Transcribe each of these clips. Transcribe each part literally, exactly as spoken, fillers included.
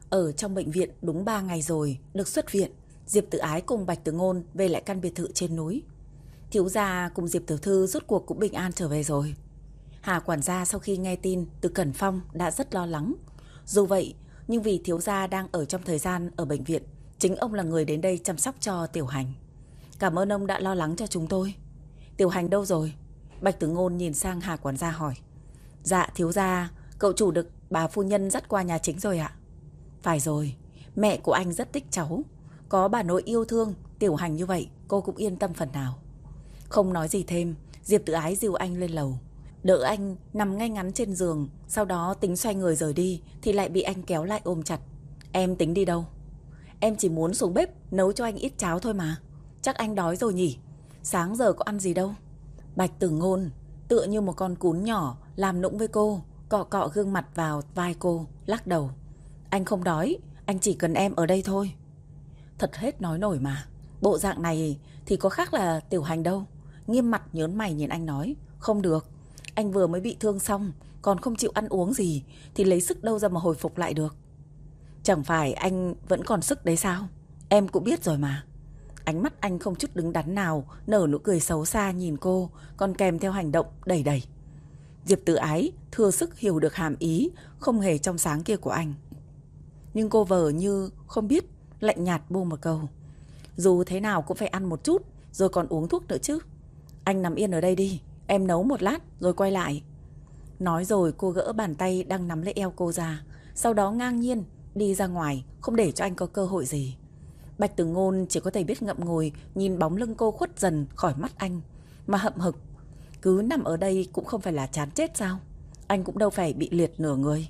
Ở trong bệnh viện đúng ba ngày rồi, được xuất viện, Diệp Tử Ái cùng Bạch Tử Ngôn về lại căn biệt thự trên núi. Thiếu gia cùng Diệp Tiểu Thư rốt cuộc cũng bình an trở về rồi. Hà quản gia sau khi nghe tin từ Cẩn Phong đã rất lo lắng. Dù vậy, nhưng vì thiếu gia đang ở trong thời gian ở bệnh viện, chính ông là người đến đây chăm sóc cho Tiểu Hành. Cảm ơn ông đã lo lắng cho chúng tôi. Tiểu Hành đâu rồi? Bạch Tử Ngôn nhìn sang Hà quản gia hỏi. Dạ thiếu gia, cậu chủ được bà phu nhân dắt qua nhà chính rồi ạ. Phải rồi, mẹ của anh rất thích cháu. Có bà nội yêu thương Tiểu Hành như vậy, cô cũng yên tâm phần nào. Không nói gì thêm, Diệp Tử Ái dìu anh lên lầu, đỡ anh nằm ngay ngắn trên giường. Sau đó tính xoay người rời đi thì lại bị anh kéo lại ôm chặt. Em tính đi đâu? Em chỉ muốn xuống bếp nấu cho anh ít cháo thôi mà. Chắc anh đói rồi nhỉ? Sáng giờ có ăn gì đâu. Bạch Tử Ngôn tựa như một con cún nhỏ làm nũng với cô, cọ cọ gương mặt vào vai cô, lắc đầu. Anh không đói, anh chỉ cần em ở đây thôi. Thật hết nói nổi mà. Bộ dạng này thì có khác là Tiểu Hành đâu. Nghiêm mặt nhớn mày nhìn anh nói. Không được, anh vừa mới bị thương xong, còn không chịu ăn uống gì thì lấy sức đâu ra mà hồi phục lại được. Chẳng phải anh vẫn còn sức đấy sao? Em cũng biết rồi mà. Ánh mắt anh không chút đứng đắn nào, nở nụ cười xấu xa nhìn cô, còn kèm theo hành động đẩy đẩy. Diệp Tử Ái thừa sức hiểu được hàm ý không hề trong sáng kia của anh. Nhưng cô vờ như không biết, lạnh nhạt buông một câu. Dù thế nào cũng phải ăn một chút, rồi còn uống thuốc nữa chứ. Anh nằm yên ở đây đi, em nấu một lát rồi quay lại. Nói rồi cô gỡ bàn tay đang nắm lấy eo cô ra, sau đó ngang nhiên đi ra ngoài, không để cho anh có cơ hội gì. Bạch Tử Ngôn chỉ có thể biết ngậm ngùi nhìn bóng lưng cô khuất dần khỏi mắt anh, mà hậm hực. Cứ nằm ở đây cũng không phải là chán chết sao? Anh cũng đâu phải bị liệt nửa người.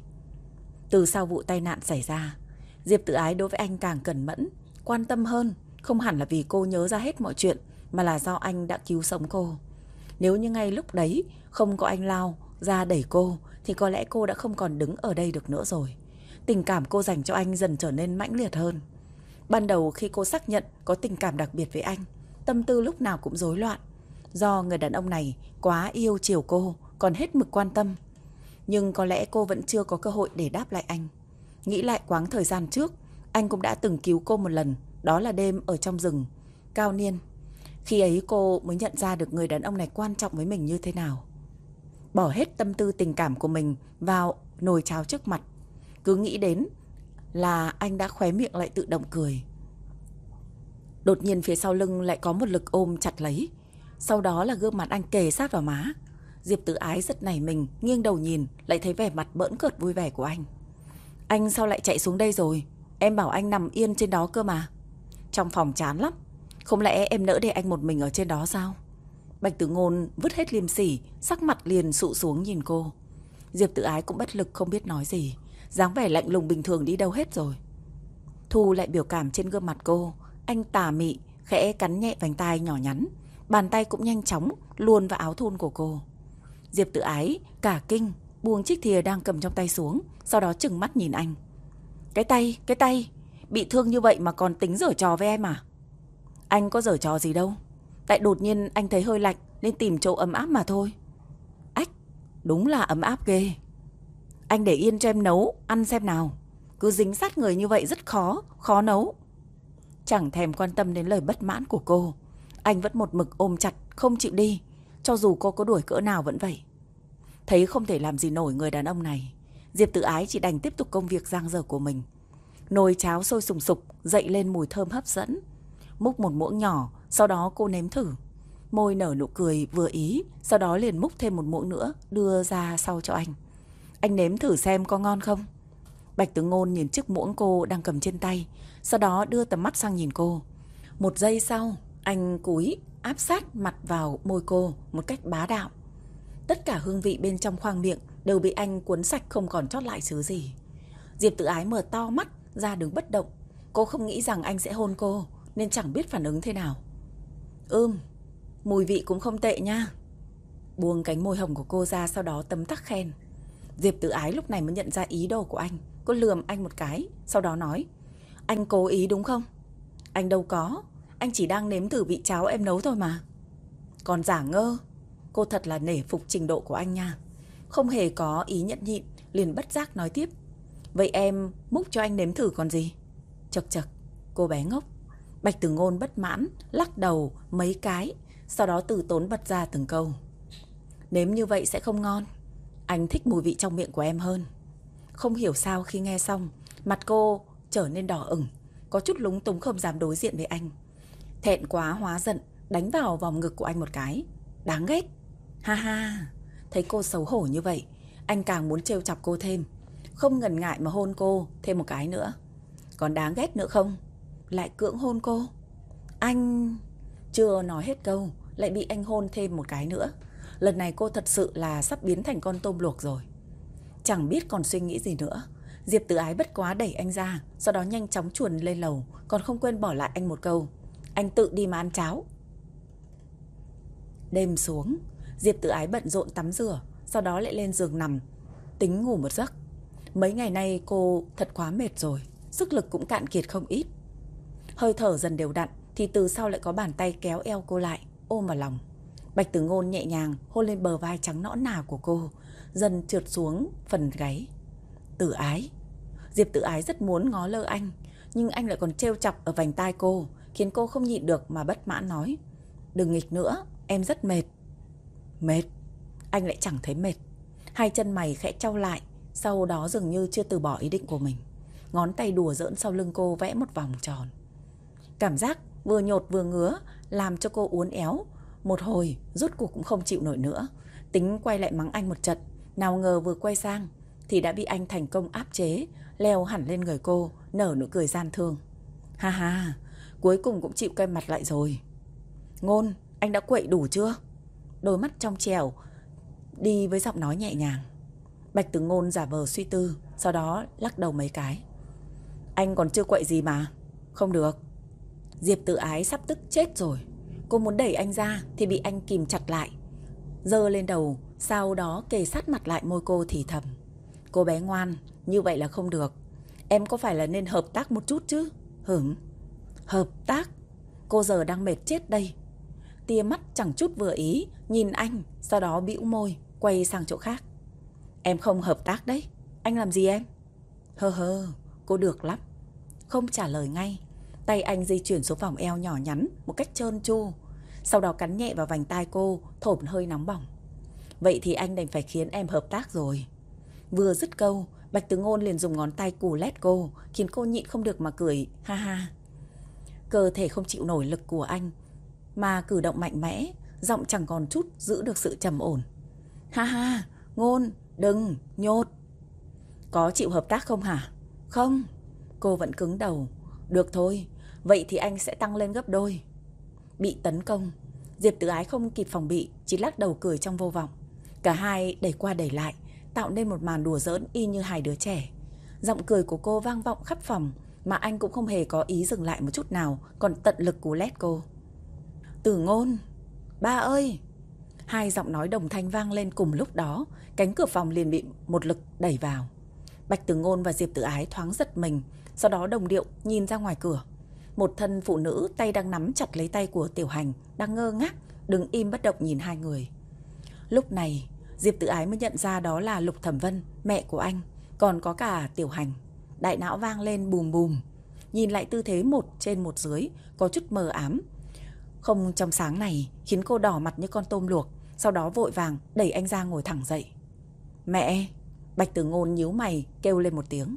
Từ sau vụ tai nạn xảy ra, Diệp Tử Ái đối với anh càng cẩn mẫn, quan tâm hơn. Không hẳn là vì cô nhớ ra hết mọi chuyện, mà là do anh đã cứu sống cô. Nếu như ngay lúc đấy không có anh lao ra đẩy cô, thì có lẽ cô đã không còn đứng ở đây được nữa rồi. Tình cảm cô dành cho anh dần trở nên mãnh liệt hơn. Ban đầu khi cô xác nhận có tình cảm đặc biệt với anh, tâm tư lúc nào cũng rối loạn, do người đàn ông này quá yêu chiều cô, còn hết mực quan tâm. Nhưng có lẽ cô vẫn chưa có cơ hội để đáp lại anh. Nghĩ lại quãng thời gian trước, anh cũng đã từng cứu cô một lần. Đó là đêm ở trong rừng Cao Niên. Khi ấy cô mới nhận ra được người đàn ông này quan trọng với mình như thế nào. Bỏ hết tâm tư tình cảm của mình vào nồi cháo trước mặt. Cứ nghĩ đến là anh đã khóe miệng lại tự động cười. Đột nhiên phía sau lưng lại có một lực ôm chặt lấy. Sau đó là gương mặt anh kề sát vào má. Diệp Tử Ái rất nảy mình, nghiêng đầu nhìn, lại thấy vẻ mặt bỡn cợt vui vẻ của anh. Anh sao lại chạy xuống đây rồi? Em bảo anh nằm yên trên đó cơ mà. Trong phòng chán lắm. Không lẽ em nỡ để anh một mình ở trên đó sao? Bạch Tử Ngôn vứt hết liêm sỉ, sắc mặt liền sụ xuống nhìn cô. Diệp Tử Ái cũng bất lực không biết nói gì. Dáng vẻ lạnh lùng bình thường đi đâu hết rồi. Thu lại biểu cảm trên gương mặt cô. Anh tà mị, khẽ cắn nhẹ vành tai nhỏ nhắn. Bàn tay cũng nhanh chóng luồn vào áo thun của cô. Diệp Tử Ái cả kinh, buông chiếc thìa đang cầm trong tay xuống, sau đó trừng mắt nhìn anh. Cái tay, cái tay, bị thương như vậy mà còn tính giở trò với em à? Anh có giở trò gì đâu. Tại đột nhiên anh thấy hơi lạnh nên tìm chỗ ấm áp mà thôi. Ách, đúng là ấm áp ghê. Anh để yên cho em nấu, ăn xem nào. Cứ dính sát người như vậy rất khó, khó nấu. Chẳng thèm quan tâm đến lời bất mãn của cô. Anh vẫn một mực ôm chặt, không chịu đi. Cho dù cô có đuổi cỡ nào vẫn vậy. Thấy không thể làm gì nổi người đàn ông này, Diệp Tử Ái chỉ đành tiếp tục công việc dang dở của mình. Nồi cháo sôi sùng sục, dậy lên mùi thơm hấp dẫn. Múc một muỗng nhỏ, sau đó cô nếm thử. Môi nở nụ cười vừa ý, sau đó liền múc thêm một muỗng nữa, đưa ra sau cho anh. Anh nếm thử xem có ngon không? Bạch Tử Ngôn nhìn chiếc muỗng cô đang cầm trên tay, sau đó đưa tầm mắt sang nhìn cô. Một giây sau, anh cúi áp sát mặt vào môi cô một cách bá đạo. Tất cả hương vị bên trong khoang miệng đều bị anh cuốn sạch không còn chót lại thứ gì. Diệp Tử Ái mở to mắt ra đứng bất động. Cô không nghĩ rằng anh sẽ hôn cô, nên chẳng biết phản ứng thế nào. Ưm, mùi vị cũng không tệ nha. Buông cánh môi hồng của cô ra, sau đó tấm tắc khen. Diệp Tử Ái lúc này mới nhận ra ý đồ của anh. Cô lườm anh một cái, sau đó nói. Anh cố ý đúng không? Anh đâu có, anh chỉ đang nếm thử vị cháo em nấu thôi mà. Còn giả ngơ. Cô thật là nể phục trình độ của anh nha. Không hề có ý nhẫn nhịn, liền bất giác nói tiếp. Vậy em múc cho anh nếm thử còn gì. Chật chật, cô bé ngốc. Bạch Tử Ngôn bất mãn, lắc đầu mấy cái, sau đó từ tốn bật ra từng câu. Nếm như vậy sẽ không ngon. Anh thích mùi vị trong miệng của em hơn. Không hiểu sao khi nghe xong, mặt cô trở nên đỏ ửng, có chút lúng túng không dám đối diện với anh. Thẹn quá hóa giận, đánh vào vòng ngực của anh một cái. Đáng ghét. Ha ha. Thấy cô xấu hổ như vậy, anh càng muốn trêu chọc cô thêm, không ngần ngại mà hôn cô thêm một cái nữa. Còn đáng ghét nữa không? Lại cưỡng hôn cô. Anh... Chưa nói hết câu, lại bị anh hôn thêm một cái nữa. Lần này cô thật sự là sắp biến thành con tôm luộc rồi. Chẳng biết còn suy nghĩ gì nữa, Diệp Tử Ái bất quá đẩy anh ra, sau đó nhanh chóng chuồn lên lầu, còn không quên bỏ lại anh một câu. Anh tự đi mà ăn cháo. Đêm xuống, Diệp Tử Ái bận rộn tắm rửa, sau đó lại lên giường nằm, tính ngủ một giấc. Mấy ngày nay cô thật quá mệt rồi, sức lực cũng cạn kiệt không ít. Hơi thở dần đều đặn thì từ sau lại có bàn tay kéo eo cô lại, ôm vào lòng. Bạch Tử Ngôn nhẹ nhàng hôn lên bờ vai trắng nõn nà của cô, dần trượt xuống phần gáy. Tử Ái. Diệp Tử Ái rất muốn ngó lơ anh, nhưng anh lại còn trêu chọc ở vành tai cô, khiến cô không nhịn được mà bất mãn nói. Đừng nghịch nữa, em rất mệt. Mệt? Anh lại chẳng thấy mệt. Hai chân mày khẽ chau lại, sau đó dường như chưa từ bỏ ý định của mình. Ngón tay đùa giỡn sau lưng cô vẽ một vòng tròn. Cảm giác vừa nhột vừa ngứa làm cho cô uốn éo. Một hồi rút cuộc cũng không chịu nổi nữa, tính quay lại mắng anh một trận. Nào ngờ vừa quay sang thì đã bị anh thành công áp chế, leo hẳn lên người cô, nở nụ cười gian thương. Ha ha, cuối cùng cũng chịu quay mặt lại rồi. Ngôn, anh đã quậy đủ chưa? Đôi mắt trong trẻo đi với giọng nói nhẹ nhàng. Bạch Tử Ngôn giả vờ suy tư, sau đó lắc đầu mấy cái. Anh còn chưa quậy gì mà. Không được. Diệp Tử Ái sắp tức chết rồi. Cô muốn đẩy anh ra thì bị anh kìm chặt lại, giơ lên đầu, sau đó kề sát mặt lại môi cô thì thầm. Cô bé ngoan, như vậy là không được. Em có phải là nên hợp tác một chút chứ? Hửng. Hợp tác? Cô giờ đang mệt chết đây. Tia mắt chẳng chút vừa ý nhìn anh, sau đó bĩu môi quay sang chỗ khác. Em không hợp tác đấy. Anh làm gì em? Hơ hơ, cô được lắm. Không trả lời ngay, tay anh di chuyển xuống vòng eo nhỏ nhắn một cách trơn tru, sau đó cắn nhẹ vào vành tai cô, thổi hơi nóng bỏng. Vậy thì anh đành phải khiến em hợp tác rồi. Vừa dứt câu, Bạch Tử Ngôn liền dùng ngón tay cù lét cô, khiến cô nhịn không được mà cười ha ha. Cơ thể không chịu nổi lực của anh mà cử động mạnh mẽ, giọng chẳng còn chút giữ được sự trầm ổn. Ha ha, Ngôn, đừng, nhột. Có chịu hợp tác không hả? Không. Cô vẫn cứng đầu. Được thôi, vậy thì anh sẽ tăng lên gấp đôi. Bị tấn công, Diệp Tử Ái không kịp phòng bị, chỉ lắc đầu cười trong vô vọng. Cả hai đẩy qua đẩy lại, tạo nên một màn đùa giỡn y như hai đứa trẻ. Giọng cười của cô vang vọng khắp phòng, mà anh cũng không hề có ý dừng lại một chút nào, còn tận lực cú lét cô. Tử Ngôn, ba ơi! Hai giọng nói đồng thanh vang lên cùng lúc đó, cánh cửa phòng liền bị một lực đẩy vào. Bạch Tử Ngôn và Diệp Tử Ái thoáng giật mình, sau đó đồng điệu nhìn ra ngoài cửa. Một thân phụ nữ tay đang nắm chặt lấy tay của Tiểu Hành, đang ngơ ngác đứng im bất động nhìn hai người. Lúc này Diệp Tử Ái mới nhận ra đó là Lục Thẩm Vân, mẹ của anh, còn có cả Tiểu Hành. Đại não vang lên bùm bùm. Nhìn lại tư thế một trên một dưới, có chút mờ ám, không trong sáng này, khiến cô đỏ mặt như con tôm luộc. Sau đó vội vàng đẩy anh ra ngồi thẳng dậy. Mẹ! Bạch Tử Ngôn nhíu mày kêu lên một tiếng.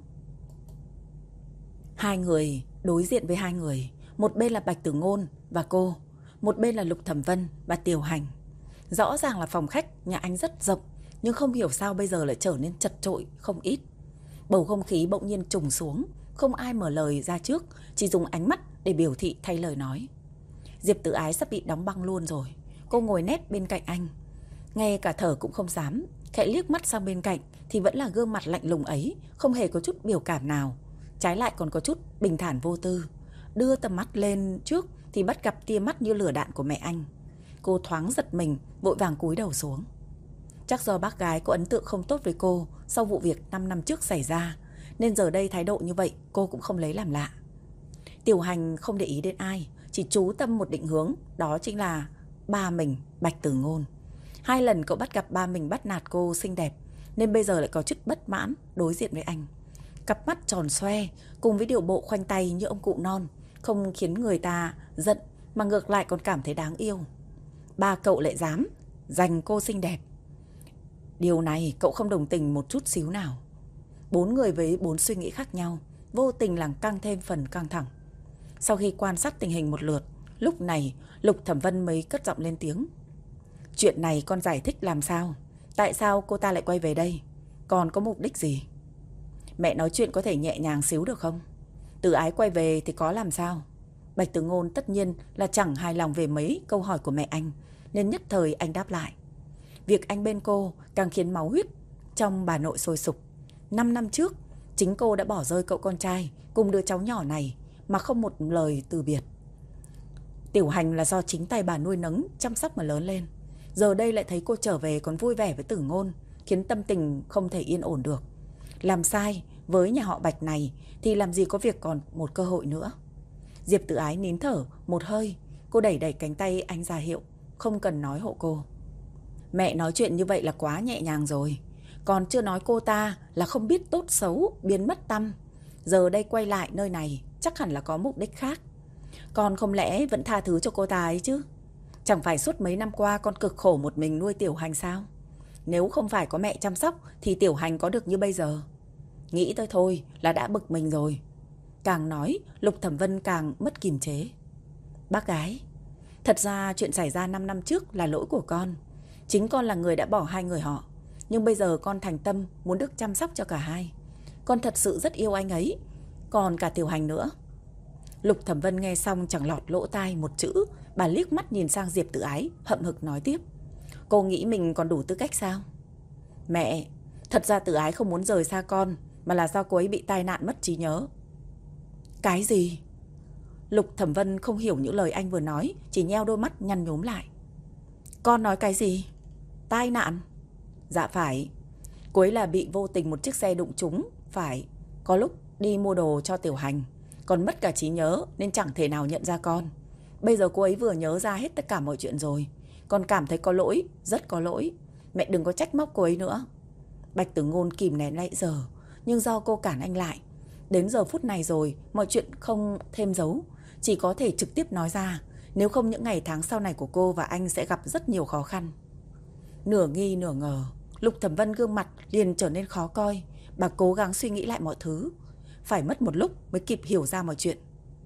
Hai người đối diện với hai người, một bên là Bạch Tử Ngôn và cô, một bên là Lục Thẩm Vân và Tiểu Hành. Rõ ràng là phòng khách nhà anh rất rộng, nhưng không hiểu sao bây giờ lại trở nên chật chội không ít. Bầu không khí bỗng nhiên trùng xuống, không ai mở lời ra trước, chỉ dùng ánh mắt để biểu thị thay lời nói. Diệp Tử Ái sắp bị đóng băng luôn rồi. Cô ngồi nép bên cạnh anh, ngay cả thở cũng không dám, khẽ liếc mắt sang bên cạnh thì vẫn là gương mặt lạnh lùng ấy, không hề có chút biểu cảm nào, trái lại còn có chút bình thản vô tư. Đưa tầm mắt lên trước thì bắt gặp tia mắt như lửa đạn của mẹ anh. Cô thoáng giật mình, vội vàng cúi đầu xuống. Chắc do bác gái có ấn tượng không tốt với cô sau vụ việc năm năm trước xảy ra, nên giờ đây thái độ như vậy cô cũng không lấy làm lạ. Tiểu Hành không để ý đến ai, chỉ chú tâm một định hướng, đó chính là ba mình, Bạch Tử Ngôn. Hai lần cậu bắt gặp ba mình bắt nạt cô xinh đẹp, nên bây giờ lại có chút bất mãn đối diện với anh. Cặp mắt tròn xoe cùng với điệu bộ khoanh tay như ông cụ non không khiến người ta giận mà ngược lại còn cảm thấy đáng yêu. Ba cậu lại dám giành cô xinh đẹp. Điều này cậu không đồng tình một chút xíu nào. Bốn người với bốn suy nghĩ khác nhau, vô tình làm căng thêm phần căng thẳng. Sau khi quan sát tình hình một lượt, lúc này Lục Thẩm Vân mới cất giọng lên tiếng. Chuyện này con giải thích làm sao? Tại sao cô ta lại quay về đây? Còn có mục đích gì? Mẹ nói chuyện có thể nhẹ nhàng xíu được không? Từ Ái quay về thì có làm sao? Bạch Tử Ngôn tất nhiên là chẳng hài lòng về mấy câu hỏi của mẹ anh, nên nhất thời anh đáp lại. Việc anh bên cô càng khiến máu huyết trong bà nội sôi sục. Năm năm trước, chính cô đã bỏ rơi cậu con trai cùng đứa cháu nhỏ này mà không một lời từ biệt. Tiểu Hành là do chính tay bà nuôi nấng, chăm sóc mà lớn lên. Giờ đây lại thấy cô trở về còn vui vẻ với Tử Ngôn, khiến tâm tình không thể yên ổn được. Làm sai với nhà họ Bạch này thì làm gì có việc còn một cơ hội nữa. Diệp Tử Ái nín thở một hơi, cô đẩy đẩy cánh tay anh ra hiệu không cần nói hộ cô. Mẹ nói chuyện như vậy là quá nhẹ nhàng rồi. Còn chưa nói cô ta là không biết tốt xấu, biến mất tăm. Giờ đây quay lại nơi này chắc hẳn là có mục đích khác. Con không lẽ vẫn tha thứ cho cô ta ấy chứ? Chẳng phải suốt mấy năm qua con cực khổ một mình nuôi Tiểu Hành sao? Nếu không phải có mẹ chăm sóc thì Tiểu Hành có được như bây giờ. Nghĩ tới thôi là đã bực mình rồi. Càng nói Lục Thẩm Vân càng mất kiềm chế. Bác gái, thật ra chuyện xảy ra năm năm trước là lỗi của con. Chính con là người đã bỏ hai người họ. Nhưng bây giờ con thành tâm muốn được chăm sóc cho cả hai. Con thật sự rất yêu anh ấy, còn cả Tiểu Hành nữa. Lục Thẩm Vân nghe xong chẳng lọt lỗ tai một chữ. Bà liếc mắt nhìn sang Diệp Tử Ái, hậm hực nói tiếp. Cô nghĩ mình còn đủ tư cách sao? Mẹ, thật ra Tử Ái không muốn rời xa con, mà là do cô ấy bị tai nạn mất trí nhớ. Cái gì? Lục Thẩm Vân không hiểu những lời anh vừa nói, chỉ nheo đôi mắt nhăn nhúm lại. Con nói cái gì? Tai nạn? Dạ phải. Cô ấy là bị vô tình một chiếc xe đụng trúng. Phải. Có lúc đi mua đồ cho Tiểu Hành, còn mất cả trí nhớ nên chẳng thể nào nhận ra con. Bây giờ cô ấy vừa nhớ ra hết tất cả mọi chuyện rồi. Con cảm thấy có lỗi, rất có lỗi. Mẹ đừng có trách móc cô ấy nữa. Bạch Tử Ngôn kìm nén nãy giờ, nhưng do cô cản anh lại. Đến giờ phút này rồi, mọi chuyện không thêm giấu, chỉ có thể trực tiếp nói ra. Nếu không những ngày tháng sau này của cô và anh sẽ gặp rất nhiều khó khăn. Nửa nghi nửa ngờ, Lục Thẩm Vân gương mặt liền trở nên khó coi. Bà cố gắng suy nghĩ lại mọi thứ. Phải mất một lúc mới kịp hiểu ra mọi chuyện.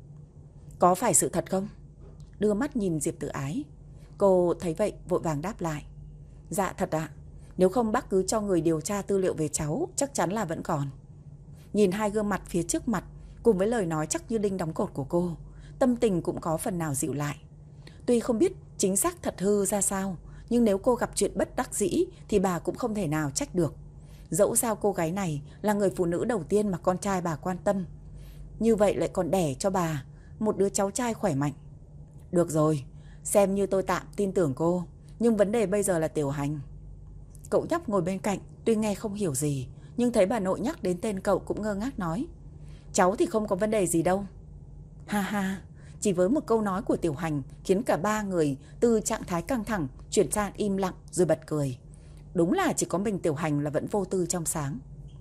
Có phải sự thật không? Đưa mắt nhìn Diệp Tử Ái. Cô thấy vậy vội vàng đáp lại. Dạ thật ạ. Nếu không bác cứ cho người điều tra tư liệu về cháu, chắc chắn là vẫn còn. Nhìn hai gương mặt phía trước mặt cùng với lời nói chắc như đinh đóng cột của cô, tâm tình cũng có phần nào dịu lại. Tuy không biết chính xác thật hư ra sao, nhưng nếu cô gặp chuyện bất đắc dĩ thì bà cũng không thể nào trách được. Dẫu sao cô gái này là người phụ nữ đầu tiên mà con trai bà quan tâm. Như vậy lại còn đẻ cho bà một đứa cháu trai khỏe mạnh. Được rồi, xem như tôi tạm tin tưởng cô, nhưng vấn đề bây giờ là Tiểu Hành. Cậu nhóc ngồi bên cạnh tuy nghe không hiểu gì, nhưng thấy bà nội nhắc đến tên cậu cũng ngơ ngác nói. Cháu thì không có vấn đề gì đâu. Ha ha, chỉ với một câu nói của Tiểu Hành khiến cả ba người từ trạng thái căng thẳng chuyển sang im lặng rồi bật cười. Đúng là chỉ có mình Tiểu Hành là vẫn vô tư trong sáng.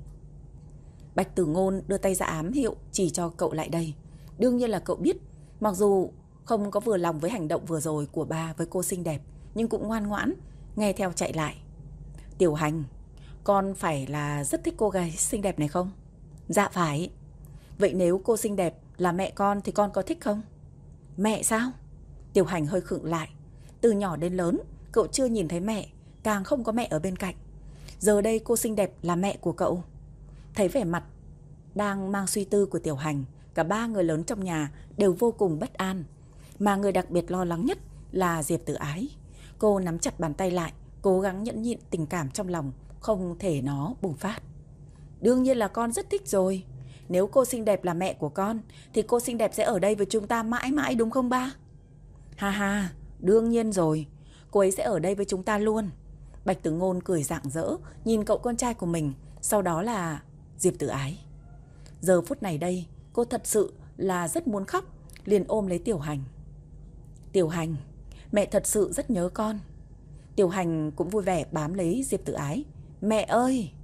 Bạch Tử Ngôn đưa tay ra ám hiệu chỉ cho cậu lại đây. Đương nhiên là cậu biết, mặc dù không có vừa lòng với hành động vừa rồi của bà với cô xinh đẹp, nhưng cũng ngoan ngoãn nghe theo chạy lại. Tiểu Hành, con phải là rất thích cô gái xinh đẹp này không? Dạ phải. Vậy nếu cô xinh đẹp là mẹ con thì con có thích không? Mẹ sao? Tiểu Hành hơi khựng lại. Từ nhỏ đến lớn cậu chưa nhìn thấy mẹ, càng không có mẹ ở bên cạnh. Giờ đây cô xinh đẹp là mẹ của cậu. Thấy vẻ mặt đang mang suy tư của Tiểu Hành, cả ba người lớn trong nhà đều vô cùng bất an. Mà người đặc biệt lo lắng nhất là Diệp Tử Ái. Cô nắm chặt bàn tay lại, cố gắng nhẫn nhịn tình cảm trong lòng, không thể nó bùng phát. Đương nhiên là con rất thích rồi. Nếu cô xinh đẹp là mẹ của con thì cô xinh đẹp sẽ ở đây với chúng ta mãi mãi đúng không ba? Ha ha, đương nhiên rồi. Cô ấy sẽ ở đây với chúng ta luôn. Bạch Tử Ngôn cười rạng rỡ nhìn cậu con trai của mình, sau đó là Diệp Tử Ái. Giờ phút này đây, cô thật sự là rất muốn khóc, liền ôm lấy Tiểu Hành. Tiểu Hành, mẹ thật sự rất nhớ con. Tiểu Hành cũng vui vẻ bám lấy Diệp Tử Ái. Mẹ ơi!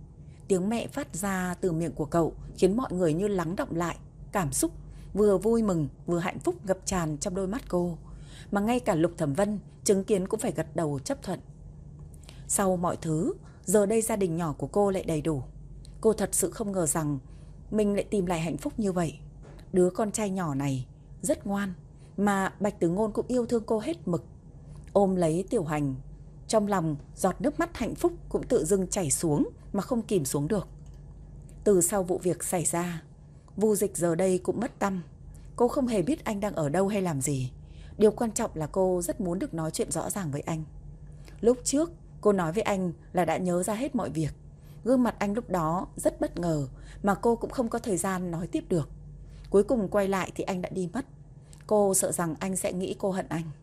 tiếng mẹ phát ra từ miệng của cậu khiến mọi người như lắng đọng lại. Cảm xúc vừa vui mừng vừa hạnh phúc ngập tràn trong đôi mắt cô, mà ngay cả Lục Thẩm Vân chứng kiến cũng phải gật đầu chấp thuận. Sau mọi thứ, giờ đây gia đình nhỏ của cô lại đầy đủ. Cô thật sự không ngờ rằng mình lại tìm lại hạnh phúc như vậy. Đứa con trai nhỏ này rất ngoan, mà Bạch Tử Ngôn cũng yêu thương cô hết mực. Ôm lấy Tiểu Hành, trong lòng giọt nước mắt hạnh phúc cũng tự dưng chảy xuống mà không kìm xuống được. Từ sau vụ việc xảy ra, Vu Dịch giờ đây cũng mất tăm. Cô không hề biết anh đang ở đâu hay làm gì. Điều quan trọng là cô rất muốn được nói chuyện rõ ràng với anh. Lúc trước cô nói với anh là đã nhớ ra hết mọi việc. Gương mặt anh lúc đó rất bất ngờ, mà cô cũng không có thời gian nói tiếp được. Cuối cùng quay lại thì anh đã đi mất. Cô sợ rằng anh sẽ nghĩ cô hận anh.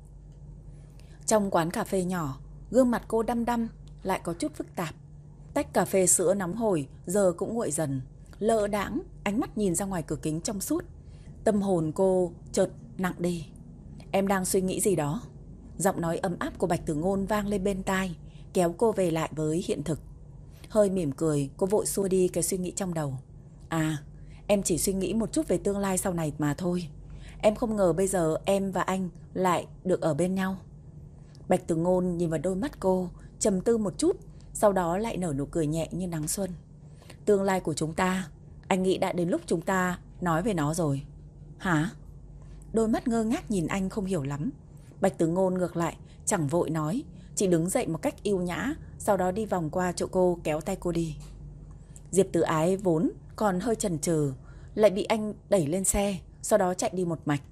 Trong quán cà phê nhỏ, gương mặt cô đăm đăm lại có chút phức tạp. Tách cà phê sữa nóng hổi giờ cũng nguội dần. Lơ đãng, ánh mắt nhìn ra ngoài cửa kính trong suốt. Tâm hồn cô chợt nặng đi. Em đang suy nghĩ gì đó? Giọng nói ấm áp của Bạch Tử Ngôn vang lên bên tai, kéo cô về lại với hiện thực. Hơi mỉm cười, cô vội xua đi cái suy nghĩ trong đầu. À, em chỉ suy nghĩ một chút về tương lai sau này mà thôi. Em không ngờ bây giờ em và anh lại được ở bên nhau. Bạch Tử Ngôn nhìn vào đôi mắt cô, trầm tư một chút, sau đó lại nở nụ cười nhẹ như nắng xuân. Tương lai của chúng ta, anh nghĩ đã đến lúc chúng ta nói về nó rồi. Hả? Đôi mắt ngơ ngác nhìn anh không hiểu lắm. Bạch Tử Ngôn ngược lại chẳng vội nói, chỉ đứng dậy một cách yêu nhã, sau đó đi vòng qua chỗ cô, kéo tay cô đi. Diệp Tử Ái vốn còn hơi chần chừ, lại bị anh đẩy lên xe, sau đó chạy đi một mạch.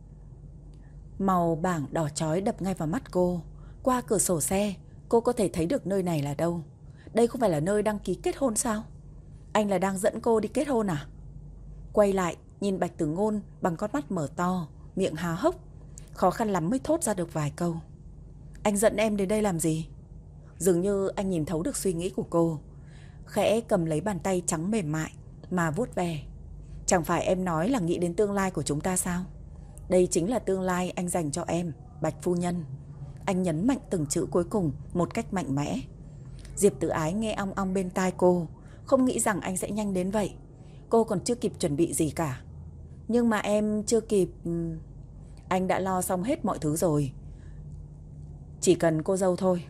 Màu bảng đỏ chói đập ngay vào mắt cô. Qua cửa sổ xe, cô có thể thấy được nơi này là đâu. Đây không phải là nơi đăng ký kết hôn sao? Anh là đang dẫn cô đi kết hôn à? Quay lại nhìn Bạch Tử Ngôn bằng con mắt mở to, miệng há hốc, khó khăn lắm mới thốt ra được vài câu. Anh dẫn em đến đây làm gì? Dường như anh nhìn thấu được suy nghĩ của cô, khẽ cầm lấy bàn tay trắng mềm mại mà vuốt ve. Chẳng phải em nói là nghĩ đến tương lai của chúng ta sao? Đây chính là tương lai anh dành cho em, Bạch phu nhân. Anh nhấn mạnh từng chữ cuối cùng một cách mạnh mẽ. Diệp Tử Ái nghe ong ong bên tai cô, không nghĩ rằng anh sẽ nhanh đến vậy. Cô còn chưa kịp chuẩn bị gì cả. Nhưng mà em chưa kịp... Anh đã lo xong hết mọi thứ rồi. Chỉ cần cô dâu thôi.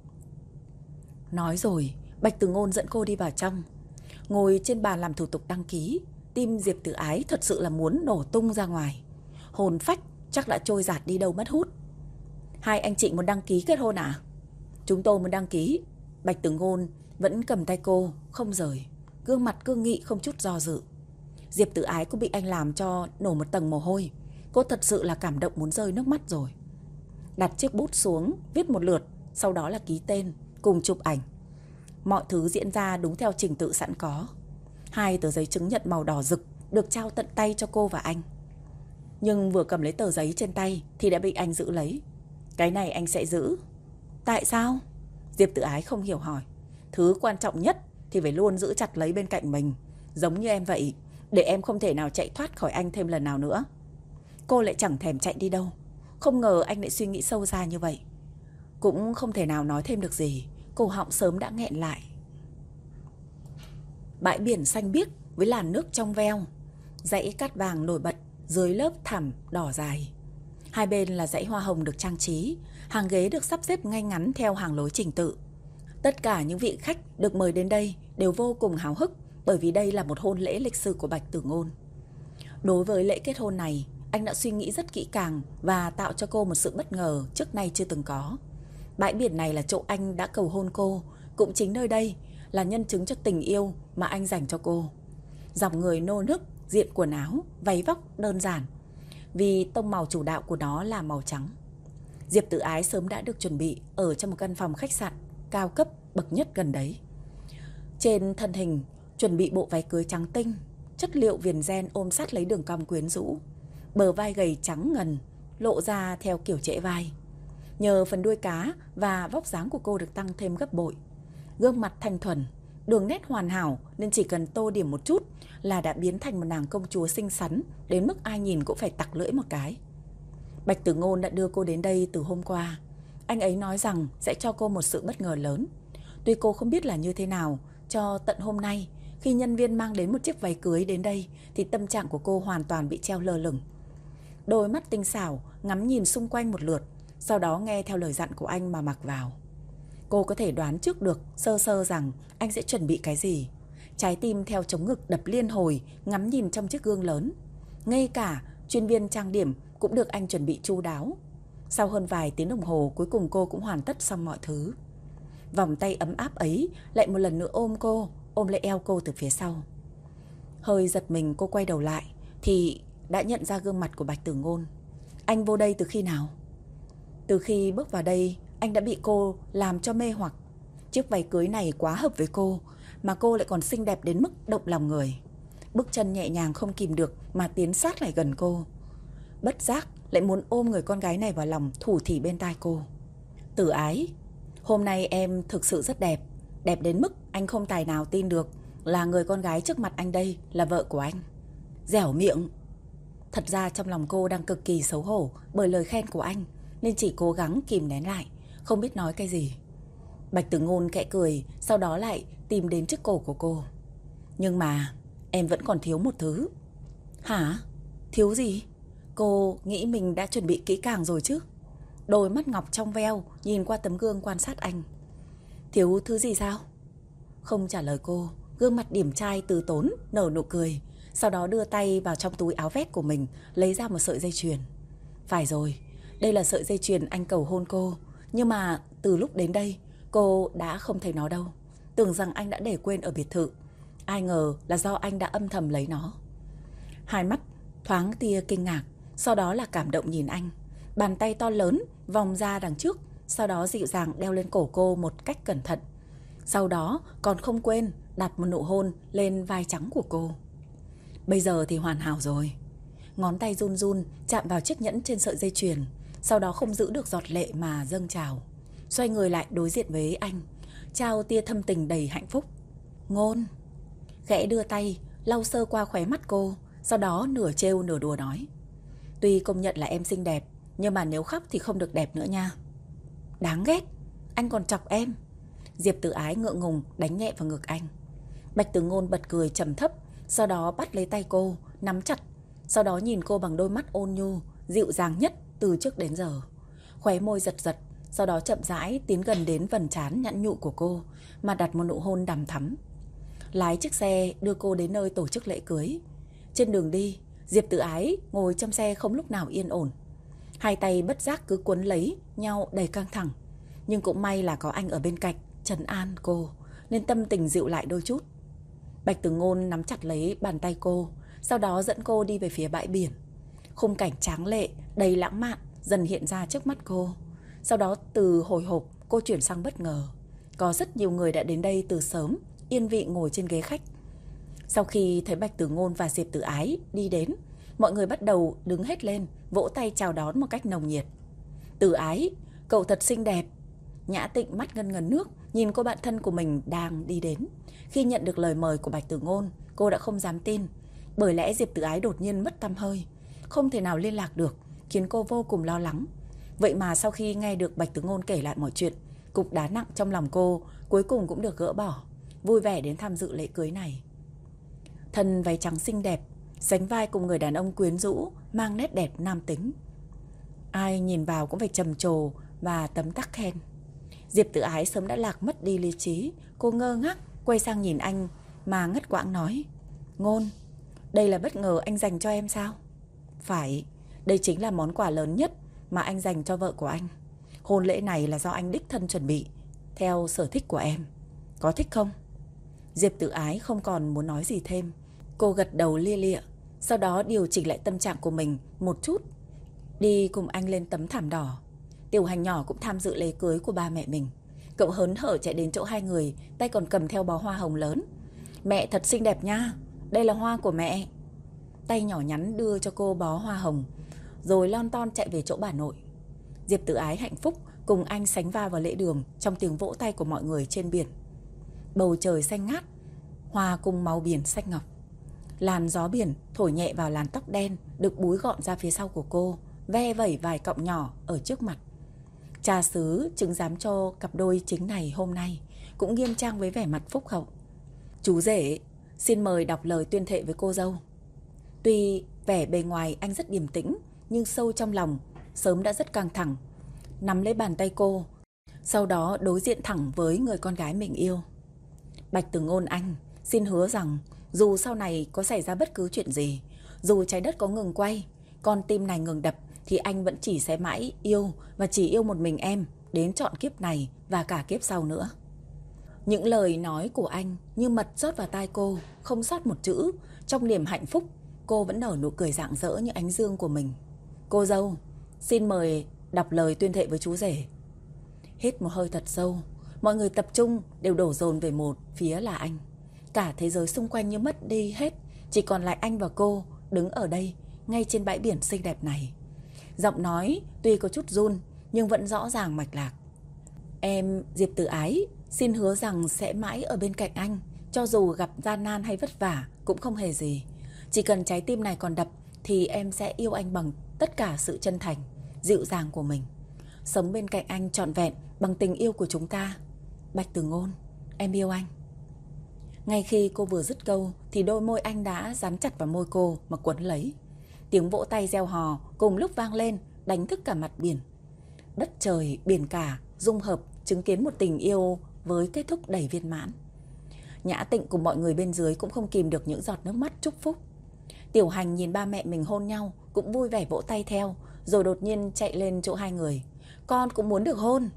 Nói rồi, Bạch Tử Ngôn dẫn cô đi vào trong. Ngồi trên bàn làm thủ tục đăng ký, tim Diệp Tử Ái thật sự là muốn nổ tung ra ngoài. Hồn phách chắc đã trôi dạt đi đâu mất hút. Hai anh chị muốn đăng ký kết hôn à? Chúng tôi muốn đăng ký. Bạch Tử Ngôn vẫn cầm tay cô, không rời, gương mặt cương nghị không chút do dự. Diệp Tử Ái cũng bị anh làm cho nổ một tầng mồ hôi. Cô thật sự là cảm động muốn rơi nước mắt rồi. Đặt chiếc bút xuống, viết một lượt, sau đó là ký tên, cùng chụp ảnh. Mọi thứ diễn ra đúng theo trình tự sẵn có. Hai tờ giấy chứng nhận màu đỏ rực được trao tận tay cho cô và anh. Nhưng vừa cầm lấy tờ giấy trên tay thì đã bị anh giữ lấy. Cái này anh sẽ giữ. Tại sao? Diệp Tử Ái không hiểu hỏi. Thứ quan trọng nhất thì phải luôn giữ chặt lấy bên cạnh mình, giống như em vậy, để em không thể nào chạy thoát khỏi anh thêm lần nào nữa. Cô lại chẳng thèm chạy đi đâu. Không ngờ anh lại suy nghĩ sâu xa như vậy. Cũng không thể nào nói thêm được gì, cổ họng sớm đã nghẹn lại. Bãi biển xanh biếc với làn nước trong veo, dãy cát vàng nổi bật dưới lớp thảm đỏ dài. Hai bên là dãy hoa hồng được trang trí, hàng ghế được sắp xếp ngay ngắn theo hàng lối trình tự. Tất cả những vị khách được mời đến đây đều vô cùng háo hức, bởi vì đây là một hôn lễ lịch sử của Bạch Tử Ngôn. Đối với lễ kết hôn này, anh đã suy nghĩ rất kỹ càng và tạo cho cô một sự bất ngờ trước nay chưa từng có. Bãi biển này là chỗ anh đã cầu hôn cô, cũng chính nơi đây là nhân chứng cho tình yêu mà anh dành cho cô. Dòng người nô nức, diện quần áo, váy vóc đơn giản, vì tông màu chủ đạo của nó là màu trắng. Diệp Tử Ái sớm đã được chuẩn bị ở trong một căn phòng khách sạn cao cấp bậc nhất gần đấy. Trên thân hình chuẩn bị bộ váy cưới trắng tinh, chất liệu viền ren ôm sát lấy đường cong quyến rũ. Bờ vai gầy trắng ngần lộ ra theo kiểu trễ vai. Nhờ phần đuôi cá và vóc dáng của cô được tăng thêm gấp bội. Gương mặt thanh thuần, đường nét hoàn hảo nên chỉ cần tô điểm một chút là đã biến thành một nàng công chúa xinh xắn đến mức ai nhìn cũng phải tặc lưỡi một cái. Bạch Tử Ngôn đã đưa cô đến đây từ hôm qua. Anh ấy nói rằng sẽ cho cô một sự bất ngờ lớn. Tuy cô không biết là như thế nào, cho tận hôm nay, khi nhân viên mang đến một chiếc váy cưới đến đây thì tâm trạng của cô hoàn toàn bị treo lơ lửng. Đôi mắt tinh xảo ngắm nhìn xung quanh một lượt, sau đó nghe theo lời dặn của anh mà mặc vào. Cô có thể đoán trước được sơ sơ rằng anh sẽ chuẩn bị cái gì. Trái tim theo chống ngực đập liên hồi ngắm nhìn trong chiếc gương lớn. Ngay cả chuyên viên trang điểm cũng được anh chuẩn bị chu đáo. Sau hơn vài tiếng đồng hồ, cuối cùng cô cũng hoàn tất xong mọi thứ. Vòng tay ấm áp ấy lại một lần nữa ôm cô, ôm lấy eo cô từ phía sau. Hơi giật mình, cô quay đầu lại thì đã nhận ra gương mặt của Bạch Tử Ngôn. Anh vô đây từ khi nào? Từ khi bước vào đây, anh đã bị cô làm cho mê hoặc. Chiếc váy cưới này quá hợp với cô, mà cô lại còn xinh đẹp đến mức động lòng người. Bước chân nhẹ nhàng không kìm được mà tiến sát lại gần cô. Bất giác lại muốn ôm người con gái này vào lòng, thủ thỉ bên tai cô. Tử Ái, hôm nay em thực sự rất đẹp. Đẹp đến mức anh không tài nào tin được là người con gái trước mặt anh đây là vợ của anh. Dẻo miệng. Thật ra trong lòng cô đang cực kỳ xấu hổ bởi lời khen của anh, nên chỉ cố gắng kìm nén lại, không biết nói cái gì. Bạch Tử Ngôn khẽ cười, sau đó lại tìm đến chiếc cổ của cô. Nhưng mà em vẫn còn thiếu một thứ. Hả? Thiếu gì? Cô nghĩ mình đã chuẩn bị kỹ càng rồi chứ? Đôi mắt ngọc trong veo nhìn qua tấm gương quan sát anh. Thiếu thứ gì sao? Không trả lời cô, gương mặt điển trai từ tốn nở nụ cười, sau đó đưa tay vào trong túi áo vest của mình, lấy ra một sợi dây chuyền. Phải rồi, đây là sợi dây chuyền anh cầu hôn cô. Nhưng mà từ lúc đến đây, cô đã không thấy nó đâu. Tưởng rằng anh đã để quên ở biệt thự. Ai ngờ là do anh đã âm thầm lấy nó. Hai mắt thoáng tia kinh ngạc, sau đó là cảm động nhìn anh. Bàn tay to lớn vòng ra đằng trước, sau đó dịu dàng đeo lên cổ cô một cách cẩn thận. Sau đó còn không quên đặt một nụ hôn lên vai trắng của cô. Bây giờ thì hoàn hảo rồi. Ngón tay run run chạm vào chiếc nhẫn trên sợi dây chuyền, sau đó không giữ được giọt lệ mà dâng trào. Xoay người lại đối diện với anh, trao tia thâm tình đầy hạnh phúc. Ngôn. Khẽ đưa tay lau sơ qua khóe mắt cô, sau đó nửa trêu nửa đùa nói. Tuy công nhận là em xinh đẹp, nhưng mà nếu khóc thì không được đẹp nữa nha. Đáng ghét, anh còn chọc em. Diệp Tử Ái ngượng ngùng đánh nhẹ vào ngực anh. Bạch Tử Ngôn bật cười trầm thấp, sau đó bắt lấy tay cô, nắm chặt, sau đó nhìn cô bằng đôi mắt ôn nhu, dịu dàng nhất từ trước đến giờ. Khóe môi giật giật, sau đó chậm rãi tiến gần đến vầng trán nhẵn nhụi của cô, mà đặt một nụ hôn đằm thắm. Lái chiếc xe đưa cô đến nơi tổ chức lễ cưới. Trên đường đi, Diệp Tử Ái ngồi trong xe không lúc nào yên ổn. Hai tay bất giác cứ quấn lấy nhau đầy căng thẳng. Nhưng cũng may là có anh ở bên cạnh trấn an cô, nên tâm tình dịu lại đôi chút. Bạch Tử Ngôn nắm chặt lấy bàn tay cô, sau đó dẫn cô đi về phía bãi biển. Khung cảnh tráng lệ, đầy lãng mạn dần hiện ra trước mắt cô. Sau đó từ hồi hộp cô chuyển sang bất ngờ. Có rất nhiều người đã đến đây từ sớm, yên vị ngồi trên ghế khách. Sau khi thấy Bạch Tử Ngôn và Diệp Tử Ái đi đến, mọi người bắt đầu đứng hết lên, vỗ tay chào đón một cách nồng nhiệt. Tử Ái, cậu thật xinh đẹp. Nhã Tịnh mắt ngân ngấn nước, nhìn cô bạn thân của mình đang đi đến. Khi nhận được lời mời của Bạch Tử Ngôn, cô đã không dám tin. Bởi lẽ Diệp Tử Ái đột nhiên mất tăm hơi, không thể nào liên lạc được, khiến cô vô cùng lo lắng. Vậy mà sau khi nghe được Bạch Tử Ngôn kể lại mọi chuyện, cục đá nặng trong lòng cô cuối cùng cũng được gỡ bỏ, vui vẻ đến tham dự lễ cưới này. Thân váy trắng xinh đẹp, sánh vai cùng người đàn ông quyến rũ, mang nét đẹp nam tính. Ai nhìn vào cũng phải trầm trồ và tấm tắc khen. Diệp Tử Ái sớm đã lạc mất đi lý trí. Cô ngơ ngác quay sang nhìn anh mà ngất quãng nói. Ngôn, đây là bất ngờ anh dành cho em sao? Phải, đây chính là món quà lớn nhất mà anh dành cho vợ của anh. Hôn lễ này là do anh đích thân chuẩn bị, theo sở thích của em. Có thích không? Diệp Tử Ái không còn muốn nói gì thêm. Cô gật đầu lia lịa, sau đó điều chỉnh lại tâm trạng của mình một chút, đi cùng anh lên tấm thảm đỏ. Tiểu Hành nhỏ cũng tham dự lễ cưới của ba mẹ mình. Cậu hớn hở chạy đến chỗ hai người, tay còn cầm theo bó hoa hồng lớn. Mẹ thật xinh đẹp nha, đây là hoa của mẹ. Tay nhỏ nhắn đưa cho cô bó hoa hồng, rồi lon ton chạy về chỗ bà nội. Diệp Tử Ái hạnh phúc cùng anh sánh vai vào lễ đường trong tiếng vỗ tay của mọi người trên biển. Bầu trời xanh ngát, hòa cùng màu biển xanh ngọc. Làn gió biển thổi nhẹ vào làn tóc đen được búi gọn ra phía sau của cô, ve vẩy vài cọng nhỏ ở trước mặt. Trà sứ chứng giám cho cặp đôi chính này hôm nay cũng nghiêm trang với vẻ mặt phúc hậu. Chú rể, xin mời đọc lời tuyên thệ với cô dâu. Tuy vẻ bề ngoài anh rất điềm tĩnh, nhưng sâu trong lòng sớm đã rất căng thẳng. Nắm lấy bàn tay cô, sau đó đối diện thẳng với người con gái mình yêu. Bạch Tử Ngôn, anh xin hứa rằng dù sau này có xảy ra bất cứ chuyện gì, dù trái đất có ngừng quay, con tim này ngừng đập, thì anh vẫn chỉ sẽ mãi yêu và chỉ yêu một mình em đến trọn kiếp này và cả kiếp sau nữa. Những lời nói của anh như mật rót vào tai cô, không sót một chữ. Trong niềm hạnh phúc, cô vẫn nở nụ cười rạng rỡ như ánh dương của mình. Cô dâu, xin mời đọc lời tuyên thệ với chú rể. Hít một hơi thật sâu, mọi người tập trung đều đổ dồn về một phía là anh. Cả thế giới xung quanh như mất đi hết, chỉ còn lại anh và cô đứng ở đây, ngay trên bãi biển xinh đẹp này. Giọng nói tuy có chút run nhưng vẫn rõ ràng mạch lạc. Em Diệp Tử Ái xin hứa rằng sẽ mãi ở bên cạnh anh, cho dù gặp gian nan hay vất vả cũng không hề gì. Chỉ cần trái tim này còn đập thì em sẽ yêu anh bằng tất cả sự chân thành, dịu dàng của mình, sống bên cạnh anh trọn vẹn bằng tình yêu của chúng ta. Bạch Tử Ngôn, em yêu anh. Ngay khi cô vừa dứt câu thì đôi môi anh đã dán chặt vào môi cô mà quấn lấy. Tiếng vỗ tay reo hò cùng lúc vang lên, đánh thức cả mặt biển. Đất trời, biển cả dung hợp, chứng kiến một tình yêu với kết thúc đầy viên mãn. Nhã Tịnh cùng mọi người bên dưới cũng không kìm được những giọt nước mắt chúc phúc. Tiểu Hành nhìn ba mẹ mình hôn nhau cũng vui vẻ vỗ tay theo, rồi đột nhiên chạy lên chỗ hai người. Con cũng muốn được hôn.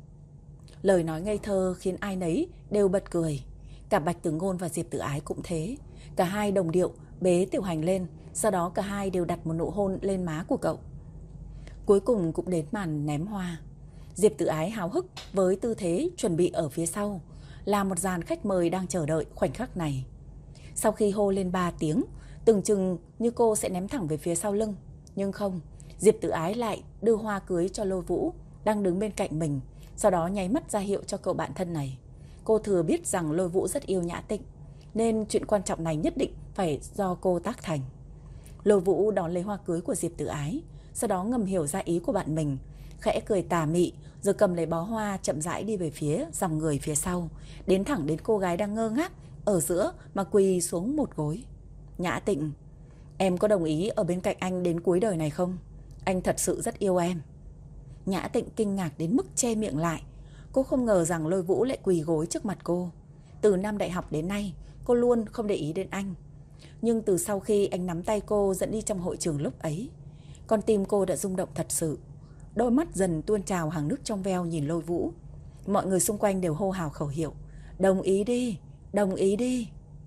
Lời nói ngây thơ khiến ai nấy đều bật cười. Cả Bạch Tử Ngôn và Diệp Tử Ái cũng thế. Cả hai đồng điệu bế Tiểu Hành lên, sau đó cả hai đều đặt một nụ hôn lên má của cậu. Cuối cùng cũng đến màn ném hoa. Diệp Tử Ái háo hức với tư thế chuẩn bị ở phía sau, là một dàn khách mời đang chờ đợi khoảnh khắc này. Sau khi hô lên ba tiếng, tưởng chừng như cô sẽ ném thẳng về phía sau lưng. Nhưng không, Diệp Tử Ái lại đưa hoa cưới cho Lôi Vũ đang đứng bên cạnh mình, sau đó nháy mắt ra hiệu cho cậu bạn thân này. Cô thừa biết rằng Lôi Vũ rất yêu Nhã Tịnh, nên chuyện quan trọng này nhất định phải do cô tác thành. Lôi Vũ đón lấy hoa cưới của Diệp Tử Ái, sau đó ngầm hiểu ra ý của bạn mình, khẽ cười tà mị, rồi cầm lấy bó hoa chậm rãi đi về phía dòng người phía sau, đến thẳng đến cô gái đang ngơ ngác ở giữa mà quỳ xuống một gối. Nhã Tịnh, em có đồng ý ở bên cạnh anh đến cuối đời này không? Anh thật sự rất yêu em. Nhã Tịnh kinh ngạc đến mức che miệng lại. Cô không ngờ rằng Lôi Vũ lại quỳ gối trước mặt cô. Từ năm đại học đến nay, cô luôn không để ý đến anh. Nhưng từ sau khi anh nắm tay cô dẫn đi trong hội trường lúc ấy, con tim cô đã rung động thật sự. Đôi mắt dần tuôn trào hàng nước trong veo nhìn Lôi Vũ. Mọi người xung quanh đều hô hào khẩu hiệu: đồng ý đi, đồng ý đi.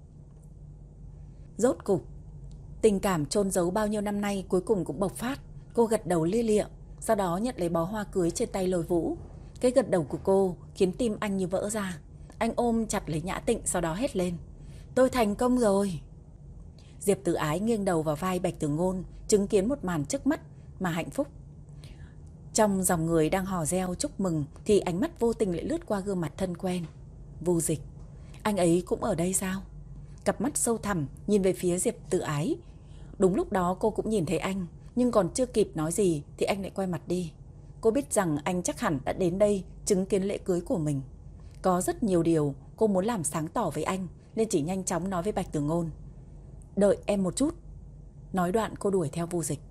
Rốt cục, tình cảm chôn giấu bao nhiêu năm nay cuối cùng cũng bộc phát. Cô gật đầu lia lịa, sau đó nhận lấy bó hoa cưới trên tay Lôi Vũ. Cái gật đầu của cô khiến tim anh như vỡ ra. Anh ôm chặt lấy Nhã Tịnh, sau đó hét lên: tôi thành công rồi. Diệp Tử Ái nghiêng đầu vào vai Bạch Tử Ngôn, chứng kiến một màn trước mắt mà hạnh phúc. Trong dòng người đang hò reo chúc mừng thì ánh mắt vô tình lại lướt qua gương mặt thân quen. Vu Dịch, anh ấy cũng ở đây sao? Cặp mắt sâu thẳm nhìn về phía Diệp Tử Ái. Đúng lúc đó cô cũng nhìn thấy anh, nhưng còn chưa kịp nói gì thì anh lại quay mặt đi. Cô biết rằng anh chắc hẳn đã đến đây chứng kiến lễ cưới của mình. Có rất nhiều điều cô muốn làm sáng tỏ với anh, nên chỉ nhanh chóng nói với Bạch Tử Ngôn: đợi em một chút. Nói đoạn cô đuổi theo Vu Dịch.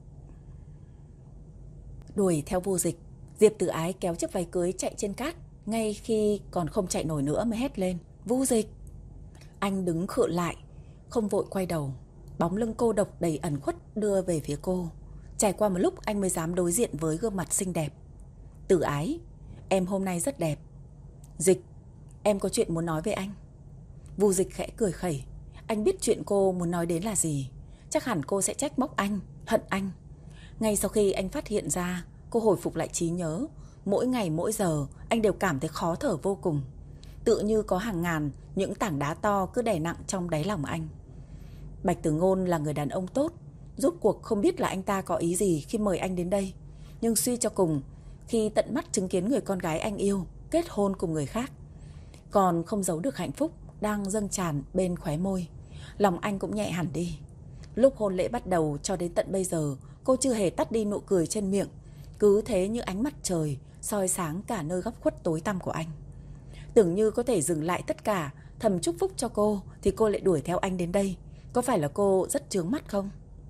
Đuổi theo Vu Dịch, Diệp Tử Ái kéo chiếc váy cưới chạy trên cát. Ngay khi còn không chạy nổi nữa mới hét lên: Vu Dịch. Anh đứng khựng lại, không vội quay đầu. Bóng lưng cô độc đầy ẩn khuất đưa về phía cô. Trải qua một lúc anh mới dám đối diện với gương mặt xinh đẹp. Tử Ái, em hôm nay rất đẹp. Dịch, em có chuyện muốn nói với anh. Vu Dịch khẽ cười khẩy. Anh biết chuyện cô muốn nói đến là gì. Chắc hẳn cô sẽ trách móc anh, hận anh. Ngay sau khi anh phát hiện ra, cô hồi phục lại trí nhớ. Mỗi ngày mỗi giờ anh đều cảm thấy khó thở vô cùng. Tự như có hàng ngàn những tảng đá to cứ đè nặng trong đáy lòng anh. Bạch Tử Ngôn là người đàn ông tốt. Rốt cuộc không biết là anh ta có ý gì khi mời anh đến đây. Nhưng suy cho cùng, khi tận mắt chứng kiến người con gái anh yêu kết hôn cùng người khác, còn không giấu được hạnh phúc đang dâng tràn bên khóe môi, lòng anh cũng nhẹ hẳn đi. Lúc hôn lễ bắt đầu cho đến tận bây giờ, cô chưa hề tắt đi nụ cười trên miệng, cứ thế như ánh mặt trời soi sáng cả nơi góc khuất tối tăm của anh. Tưởng như có thể dừng lại tất cả thầm chúc phúc cho cô thì cô lại đuổi theo anh đến đây. Có phải là cô rất chướng mắt không?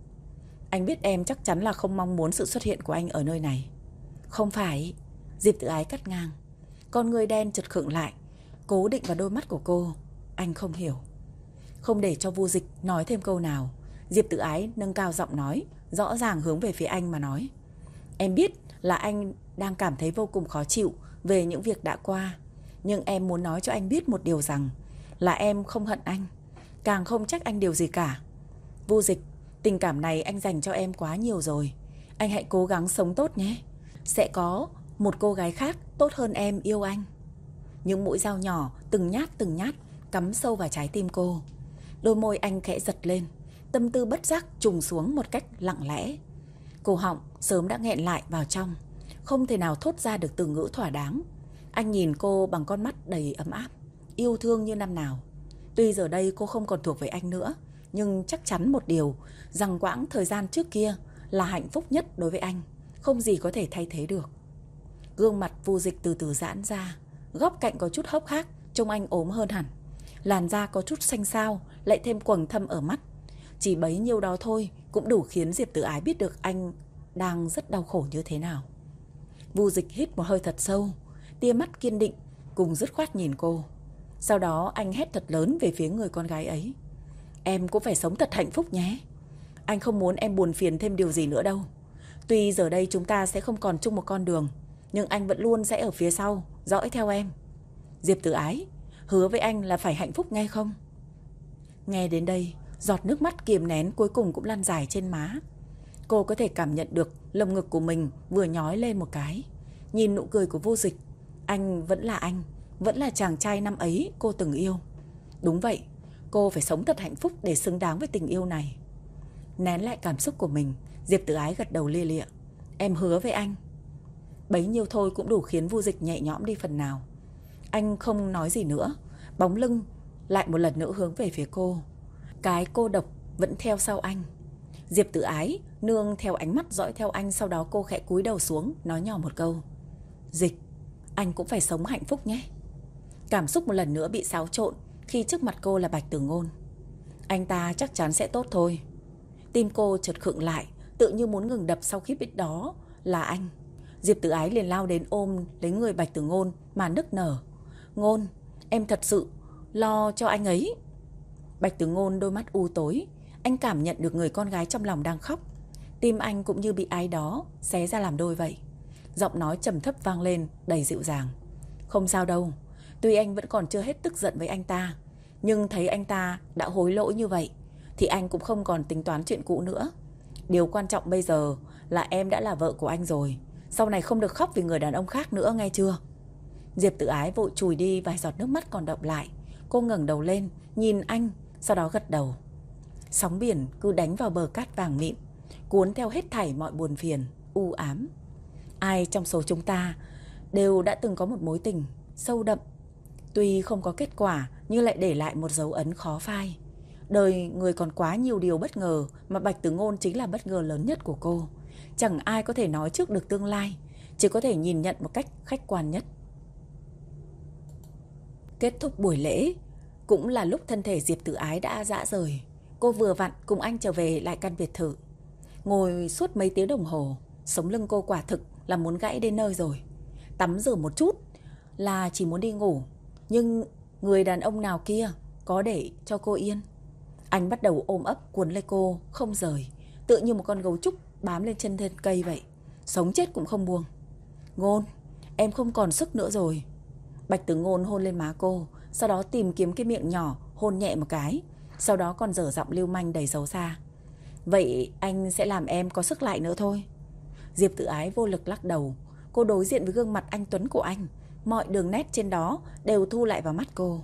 Anh biết em chắc chắn là không mong muốn sự xuất hiện của anh ở nơi này. Không phải. Diệp Tử Ái cắt ngang. Con người đen chợt khựng lại, cố định vào đôi mắt của cô. Anh không hiểu. Không để cho Vu Dịch nói thêm câu nào, Diệp Tử Ái nâng cao giọng nói, rõ ràng hướng về phía anh mà nói. Em biết là anh đang cảm thấy vô cùng khó chịu về những việc đã qua, nhưng em muốn nói cho anh biết một điều rằng là em không hận anh, càng không trách anh điều gì cả. Vu Dịch, tình cảm này anh dành cho em quá nhiều rồi. Anh hãy cố gắng sống tốt nhé. Sẽ có một cô gái khác tốt hơn em yêu anh. Những mũi dao nhỏ từng nhát từng nhát cắm sâu vào trái tim cô. Đôi môi anh khẽ giật lên, tâm tư bất giác trùng xuống một cách lặng lẽ. Cổ họng sớm đã nghẹn lại vào trong, không thể nào thốt ra được từ ngữ thỏa đáng. Anh nhìn cô bằng con mắt đầy ấm áp, yêu thương như năm nào. Tuy giờ đây cô không còn thuộc về anh nữa, nhưng chắc chắn một điều, rằng quãng thời gian trước kia là hạnh phúc nhất đối với anh, không gì có thể thay thế được. Gương mặt Vu Dịch từ từ giãn ra, góc cạnh có chút hốc hác, trông anh ốm hơn hẳn. Làn da có chút xanh xao, lại thêm quầng thâm ở mắt. Chỉ bấy nhiêu đó thôi cũng đủ khiến Diệp Tử Ái biết được anh đang rất đau khổ như thế nào. Vu Dịch hít một hơi thật sâu, tia mắt kiên định cùng dứt khoát nhìn cô. Sau đó anh hét thật lớn về phía người con gái ấy. Em cũng phải sống thật hạnh phúc nhé. Anh không muốn em buồn phiền thêm điều gì nữa đâu. Tuy giờ đây chúng ta sẽ không còn chung một con đường, nhưng anh vẫn luôn sẽ ở phía sau, dõi theo em. Diệp Tử Ái, hứa với anh là phải hạnh phúc nghe không? Nghe đến đây, giọt nước mắt kiềm nén cuối cùng cũng lăn dài trên má. Cô có thể cảm nhận được lồng ngực của mình vừa nhói lên một cái. Nhìn nụ cười của Vô Dịch, anh vẫn là anh, vẫn là chàng trai năm ấy cô từng yêu. Đúng vậy, cô phải sống thật hạnh phúc để xứng đáng với tình yêu này. Nén lại cảm xúc của mình, Diệp Tử Ái gật đầu lia lịa. Em hứa với anh. Bấy nhiêu thôi cũng đủ khiến Vu Dịch nhẹ nhõm đi phần nào. Anh không nói gì nữa, bóng lưng lại một lần nữa hướng về phía cô. Cái cô độc vẫn theo sau anh. Diệp Tử Ái nương theo ánh mắt dõi theo anh. Sau đó cô khẽ cúi đầu xuống, nói nhỏ một câu. Dịch, anh cũng phải sống hạnh phúc nhé. Cảm xúc một lần nữa bị xáo trộn khi trước mặt cô là Bạch Tử Ngôn. Anh ta chắc chắn sẽ tốt thôi. Tim cô chợt khựng lại, tự như muốn ngừng đập sau khi biết đó là anh. Diệp Tử Ái liền lao đến ôm lấy người Bạch Tử Ngôn mà nức nở. Ngôn, em thật sự lo cho anh ấy. Bạch Tử Ngôn đôi mắt u tối. Anh cảm nhận được người con gái trong lòng đang khóc. Tim anh cũng như bị ai đó xé ra làm đôi vậy. Giọng nói trầm thấp vang lên đầy dịu dàng. Không sao đâu. Tuy anh vẫn còn chưa hết tức giận với anh ta, nhưng thấy anh ta đã hối lỗi như vậy thì anh cũng không còn tính toán chuyện cũ nữa. Điều quan trọng bây giờ là em đã là vợ của anh rồi. Sau này không được khóc vì người đàn ông khác nữa, nghe chưa? Diệp Tử Ái vội chùi đi vài giọt nước mắt còn đọng lại. Cô ngẩng đầu lên nhìn anh, sau đó gật đầu. Sóng biển cứ đánh vào bờ cát vàng mịn, cuốn theo hết thảy mọi buồn phiền, u ám. Ai trong số chúng ta đều đã từng có một mối tình sâu đậm, tuy không có kết quả nhưng lại để lại một dấu ấn khó phai. Đời người còn quá nhiều điều bất ngờ, mà Bạch Tử Ngôn chính là bất ngờ lớn nhất của cô. Chẳng ai có thể nói trước được tương lai, chỉ có thể nhìn nhận một cách khách quan nhất. Kết thúc buổi lễ cũng là lúc thân thể Diệp Tử Ái đã rã rời. Cô vừa vặn cùng anh trở về lại căn biệt thự. Ngồi suốt mấy tiếng đồng hồ, sống lưng cô quả thực là muốn gãy đến nơi rồi. Tắm rửa một chút là chỉ muốn đi ngủ, nhưng người đàn ông nào kia có để cho cô yên. Anh bắt đầu ôm ấp cuốn lấy cô không rời, tựa như một con gấu trúc bám lên chân thân cây vậy, sống chết cũng không buông. Ngôn, em không còn sức nữa rồi. Bạch Tử Ngôn hôn lên má cô, sau đó tìm kiếm cái miệng nhỏ hôn nhẹ một cái, sau đó còn dở giọng lưu manh đầy xấu xa. Vậy anh sẽ làm em có sức lại nữa thôi. Diệp Tử Ái vô lực lắc đầu. Cô đối diện với gương mặt anh tuấn của anh, mọi đường nét trên đó đều thu lại vào mắt cô.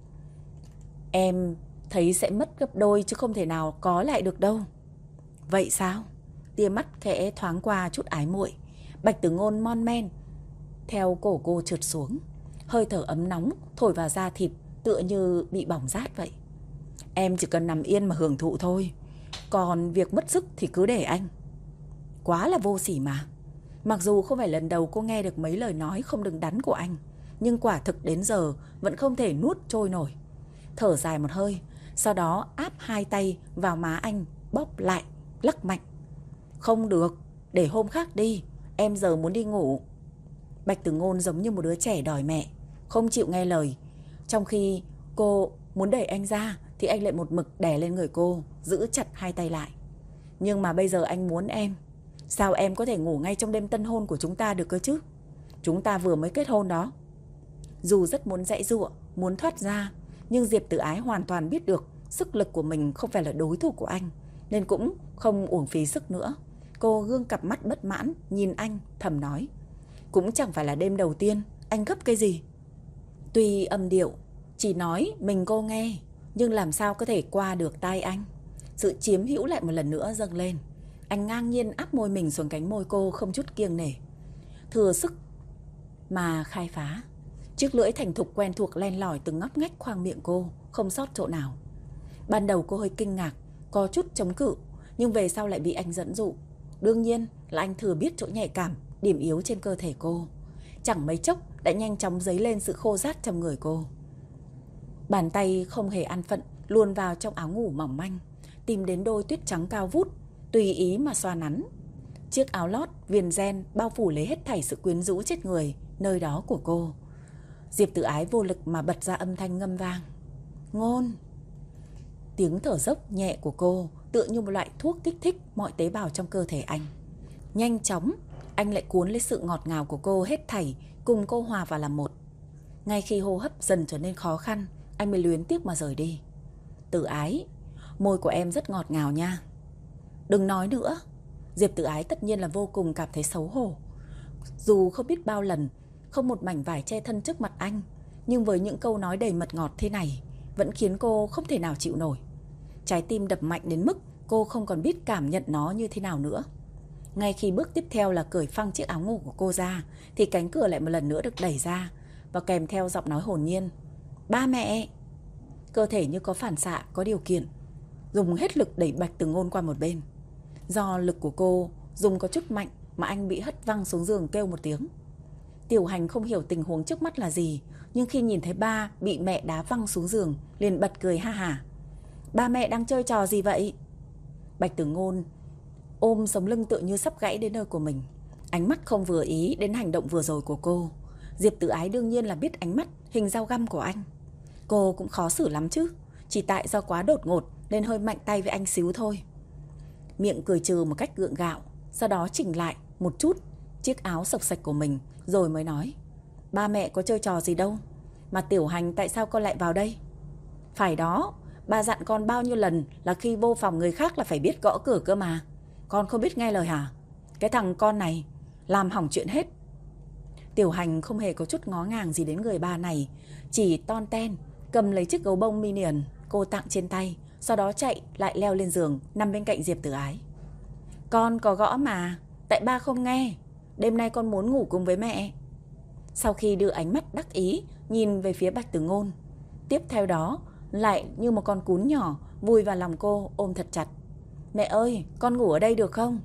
Em thấy sẽ mất gấp đôi chứ không thể nào có lại được đâu. Vậy sao? Tia mắt khẽ thoáng qua chút ái muội. Bạch Tử Ngôn mon men theo cổ cô trượt xuống. Hơi thở ấm nóng thổi vào da thịt, tựa như bị bỏng rát vậy. Em chỉ cần nằm yên mà hưởng thụ thôi, còn việc mất sức thì cứ để anh. Quá là vô sỉ mà. Mặc dù không phải lần đầu cô nghe được mấy lời nói không đứng đắn của anh, nhưng quả thực đến giờ vẫn không thể nuốt trôi nổi. thở dài một hơi, sau đó áp hai tay vào má anh, bóp lại, lắc mạnh. Không được, để hôm khác đi, em giờ muốn đi ngủ. Bạch Tử Ngôn giống như một đứa trẻ đòi mẹ, không chịu nghe lời. Trong khi cô muốn đẩy anh ra thì anh lại một mực đè lên người cô, giữ chặt hai tay lại. Nhưng mà bây giờ anh muốn em, sao em có thể ngủ ngay trong đêm tân hôn của chúng ta được cơ chứ? Chúng ta vừa mới kết hôn đó. Dù rất muốn giãy giụa, muốn thoát ra, nhưng Diệp Tử Ái hoàn toàn biết được sức lực của mình không phải là đối thủ của anh, nên cũng không uổng phí sức nữa. Cô gương cặp mắt bất mãn nhìn anh, thầm nói: cũng chẳng phải là đêm đầu tiên, anh gấp cái gì? Tuy âm điệu chỉ nói mình cô nghe, nhưng làm sao có thể qua được tai anh. Sự chiếm hữu lại một lần nữa dâng lên. Anh ngang nhiên áp môi mình xuống cánh môi cô không chút kiêng nể, thừa sức mà khai phá. Chiếc lưỡi thành thục quen thuộc len lỏi từng ngóc ngách khoang miệng cô, không sót chỗ nào. Ban đầu cô hơi kinh ngạc, có chút chống cự, nhưng về sau lại bị anh dẫn dụ. Đương nhiên là anh thừa biết chỗ nhạy cảm, điểm yếu trên cơ thể cô. Chẳng mấy chốc đã nhanh chóng dấy lên sự khô rát trong người cô. Bàn tay không hề an phận luồn vào trong áo ngủ mỏng manh, tìm đến đôi tuyết trắng cao vút, tùy ý mà xoa nắn. Chiếc áo lót viền ren bao phủ lấy hết thảy sự quyến rũ chết người nơi đó của cô. Diệp Tử Ái vô lực mà bật ra âm thanh ngâm vang: Ngôn. Tiếng thở dốc nhẹ của cô tựa như một loại thuốc kích thích mọi tế bào trong cơ thể anh. Nhanh chóng, anh lại cuốn lấy sự ngọt ngào của cô hết thảy, cùng cô hòa vào làm một. Ngay khi hô hấp dần trở nên khó khăn, anh mới luyến tiếc mà rời đi. Tử Ái, môi của em rất ngọt ngào nha. Đừng nói nữa. Diệp Tử Ái tất nhiên là vô cùng cảm thấy xấu hổ. Dù không biết bao lần không một mảnh vải che thân trước mặt anh, nhưng với những câu nói đầy mật ngọt thế này vẫn khiến cô không thể nào chịu nổi. Trái tim đập mạnh đến mức cô không còn biết cảm nhận nó như thế nào nữa. Ngay khi bước tiếp theo là cởi phăng chiếc áo ngủ của cô ra, thì cánh cửa lại một lần nữa được đẩy ra, và kèm theo giọng nói hồn nhiên: Ba mẹ. Cơ thể như có phản xạ, có điều kiện, dùng hết lực đẩy Bạch Tử Ngôn qua một bên. Do lực của cô dùng có chút mạnh mà anh bị hất văng xuống giường kêu một tiếng. Tiểu Hành không hiểu tình huống trước mắt là gì, nhưng khi nhìn thấy ba bị mẹ đá văng xuống giường liền bật cười ha hả. Ba mẹ đang chơi trò gì vậy? Bạch Tử Ngôn ôm sống lưng tựa như sắp gãy đến nơi của mình, ánh mắt không vừa ý đến hành động vừa rồi của cô. Diệp Tử Ái đương nhiên là biết ánh mắt hình dao găm của anh. Cô cũng khó xử lắm chứ, chỉ tại do quá đột ngột nên hơi mạnh tay với anh xíu thôi. Miệng cười trừ một cách gượng gạo, sau đó chỉnh lại một chút chiếc áo sộc sạch của mình, rồi mới nói: Ba mẹ có chơi trò gì đâu, mà Tiểu Hành tại sao con lại vào đây? Phải đó, ba dặn con bao nhiêu lần là khi vô phòng người khác là phải biết gõ cửa cơ mà. Con không biết nghe lời hả? Cái thằng con này làm hỏng chuyện hết. Tiểu Hành không hề có chút ngó ngàng gì đến người ba này, chỉ ton ten cầm lấy chiếc gấu bông Minion cô tặng trên tay, sau đó chạy lại leo lên giường nằm bên cạnh Diệp Tử Ái. Con có gõ mà, tại ba không nghe. Đêm nay con muốn ngủ cùng với mẹ. Sau khi đưa ánh mắt đắc ý nhìn về phía Bạch Tử Ngôn, tiếp theo đó lại như một con cún nhỏ vùi vào lòng cô ôm thật chặt. Mẹ ơi, con ngủ ở đây được không?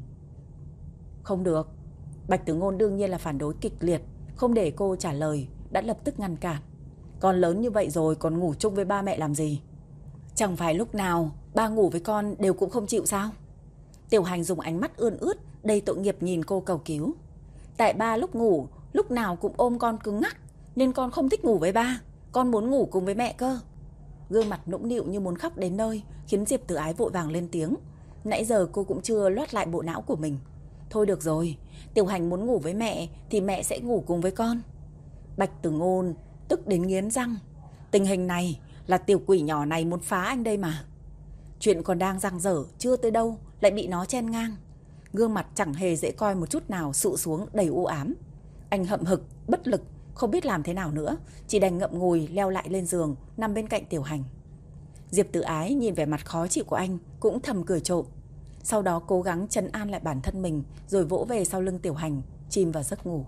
Không được. Bạch Tử Ngôn đương nhiên là phản đối kịch liệt, không để cô trả lời, đã lập tức ngăn cản. Con lớn như vậy rồi còn ngủ chung với ba mẹ làm gì? Chẳng phải lúc nào ba ngủ với con đều cũng không chịu sao? Tiểu Hành dùng ánh mắt ươn ướt đầy tội nghiệp nhìn cô cầu cứu. Tại ba lúc ngủ lúc nào cũng ôm con cứng ngắc, nên con không thích ngủ với ba, con muốn ngủ cùng với mẹ cơ. Gương mặt nũng nịu như muốn khóc đến nơi, khiến Diệp Tử Ái vội vàng lên tiếng. Nãy giờ cô cũng chưa loát lại bộ não của mình. Thôi được rồi, Tiểu Hành muốn ngủ với mẹ thì mẹ sẽ ngủ cùng với con. Bạch Tử Ngôn tức đến nghiến răng. Tình hình này là tiểu quỷ nhỏ này muốn phá anh đây mà. Chuyện còn đang dang dở chưa tới đâu lại bị nó chen ngang. Gương mặt chẳng hề dễ coi một chút nào, sụ xuống đầy u ám. Anh hậm hực, bất lực, không biết làm thế nào nữa, chỉ đành ngậm ngùi leo lại lên giường, nằm bên cạnh Tiểu Hành. Diệp Tử Ái nhìn vẻ mặt khó chịu của anh cũng thầm cười trộm. Sau đó cố gắng trấn an lại bản thân mình, rồi vỗ về sau lưng Tiểu Hành, chìm vào giấc ngủ.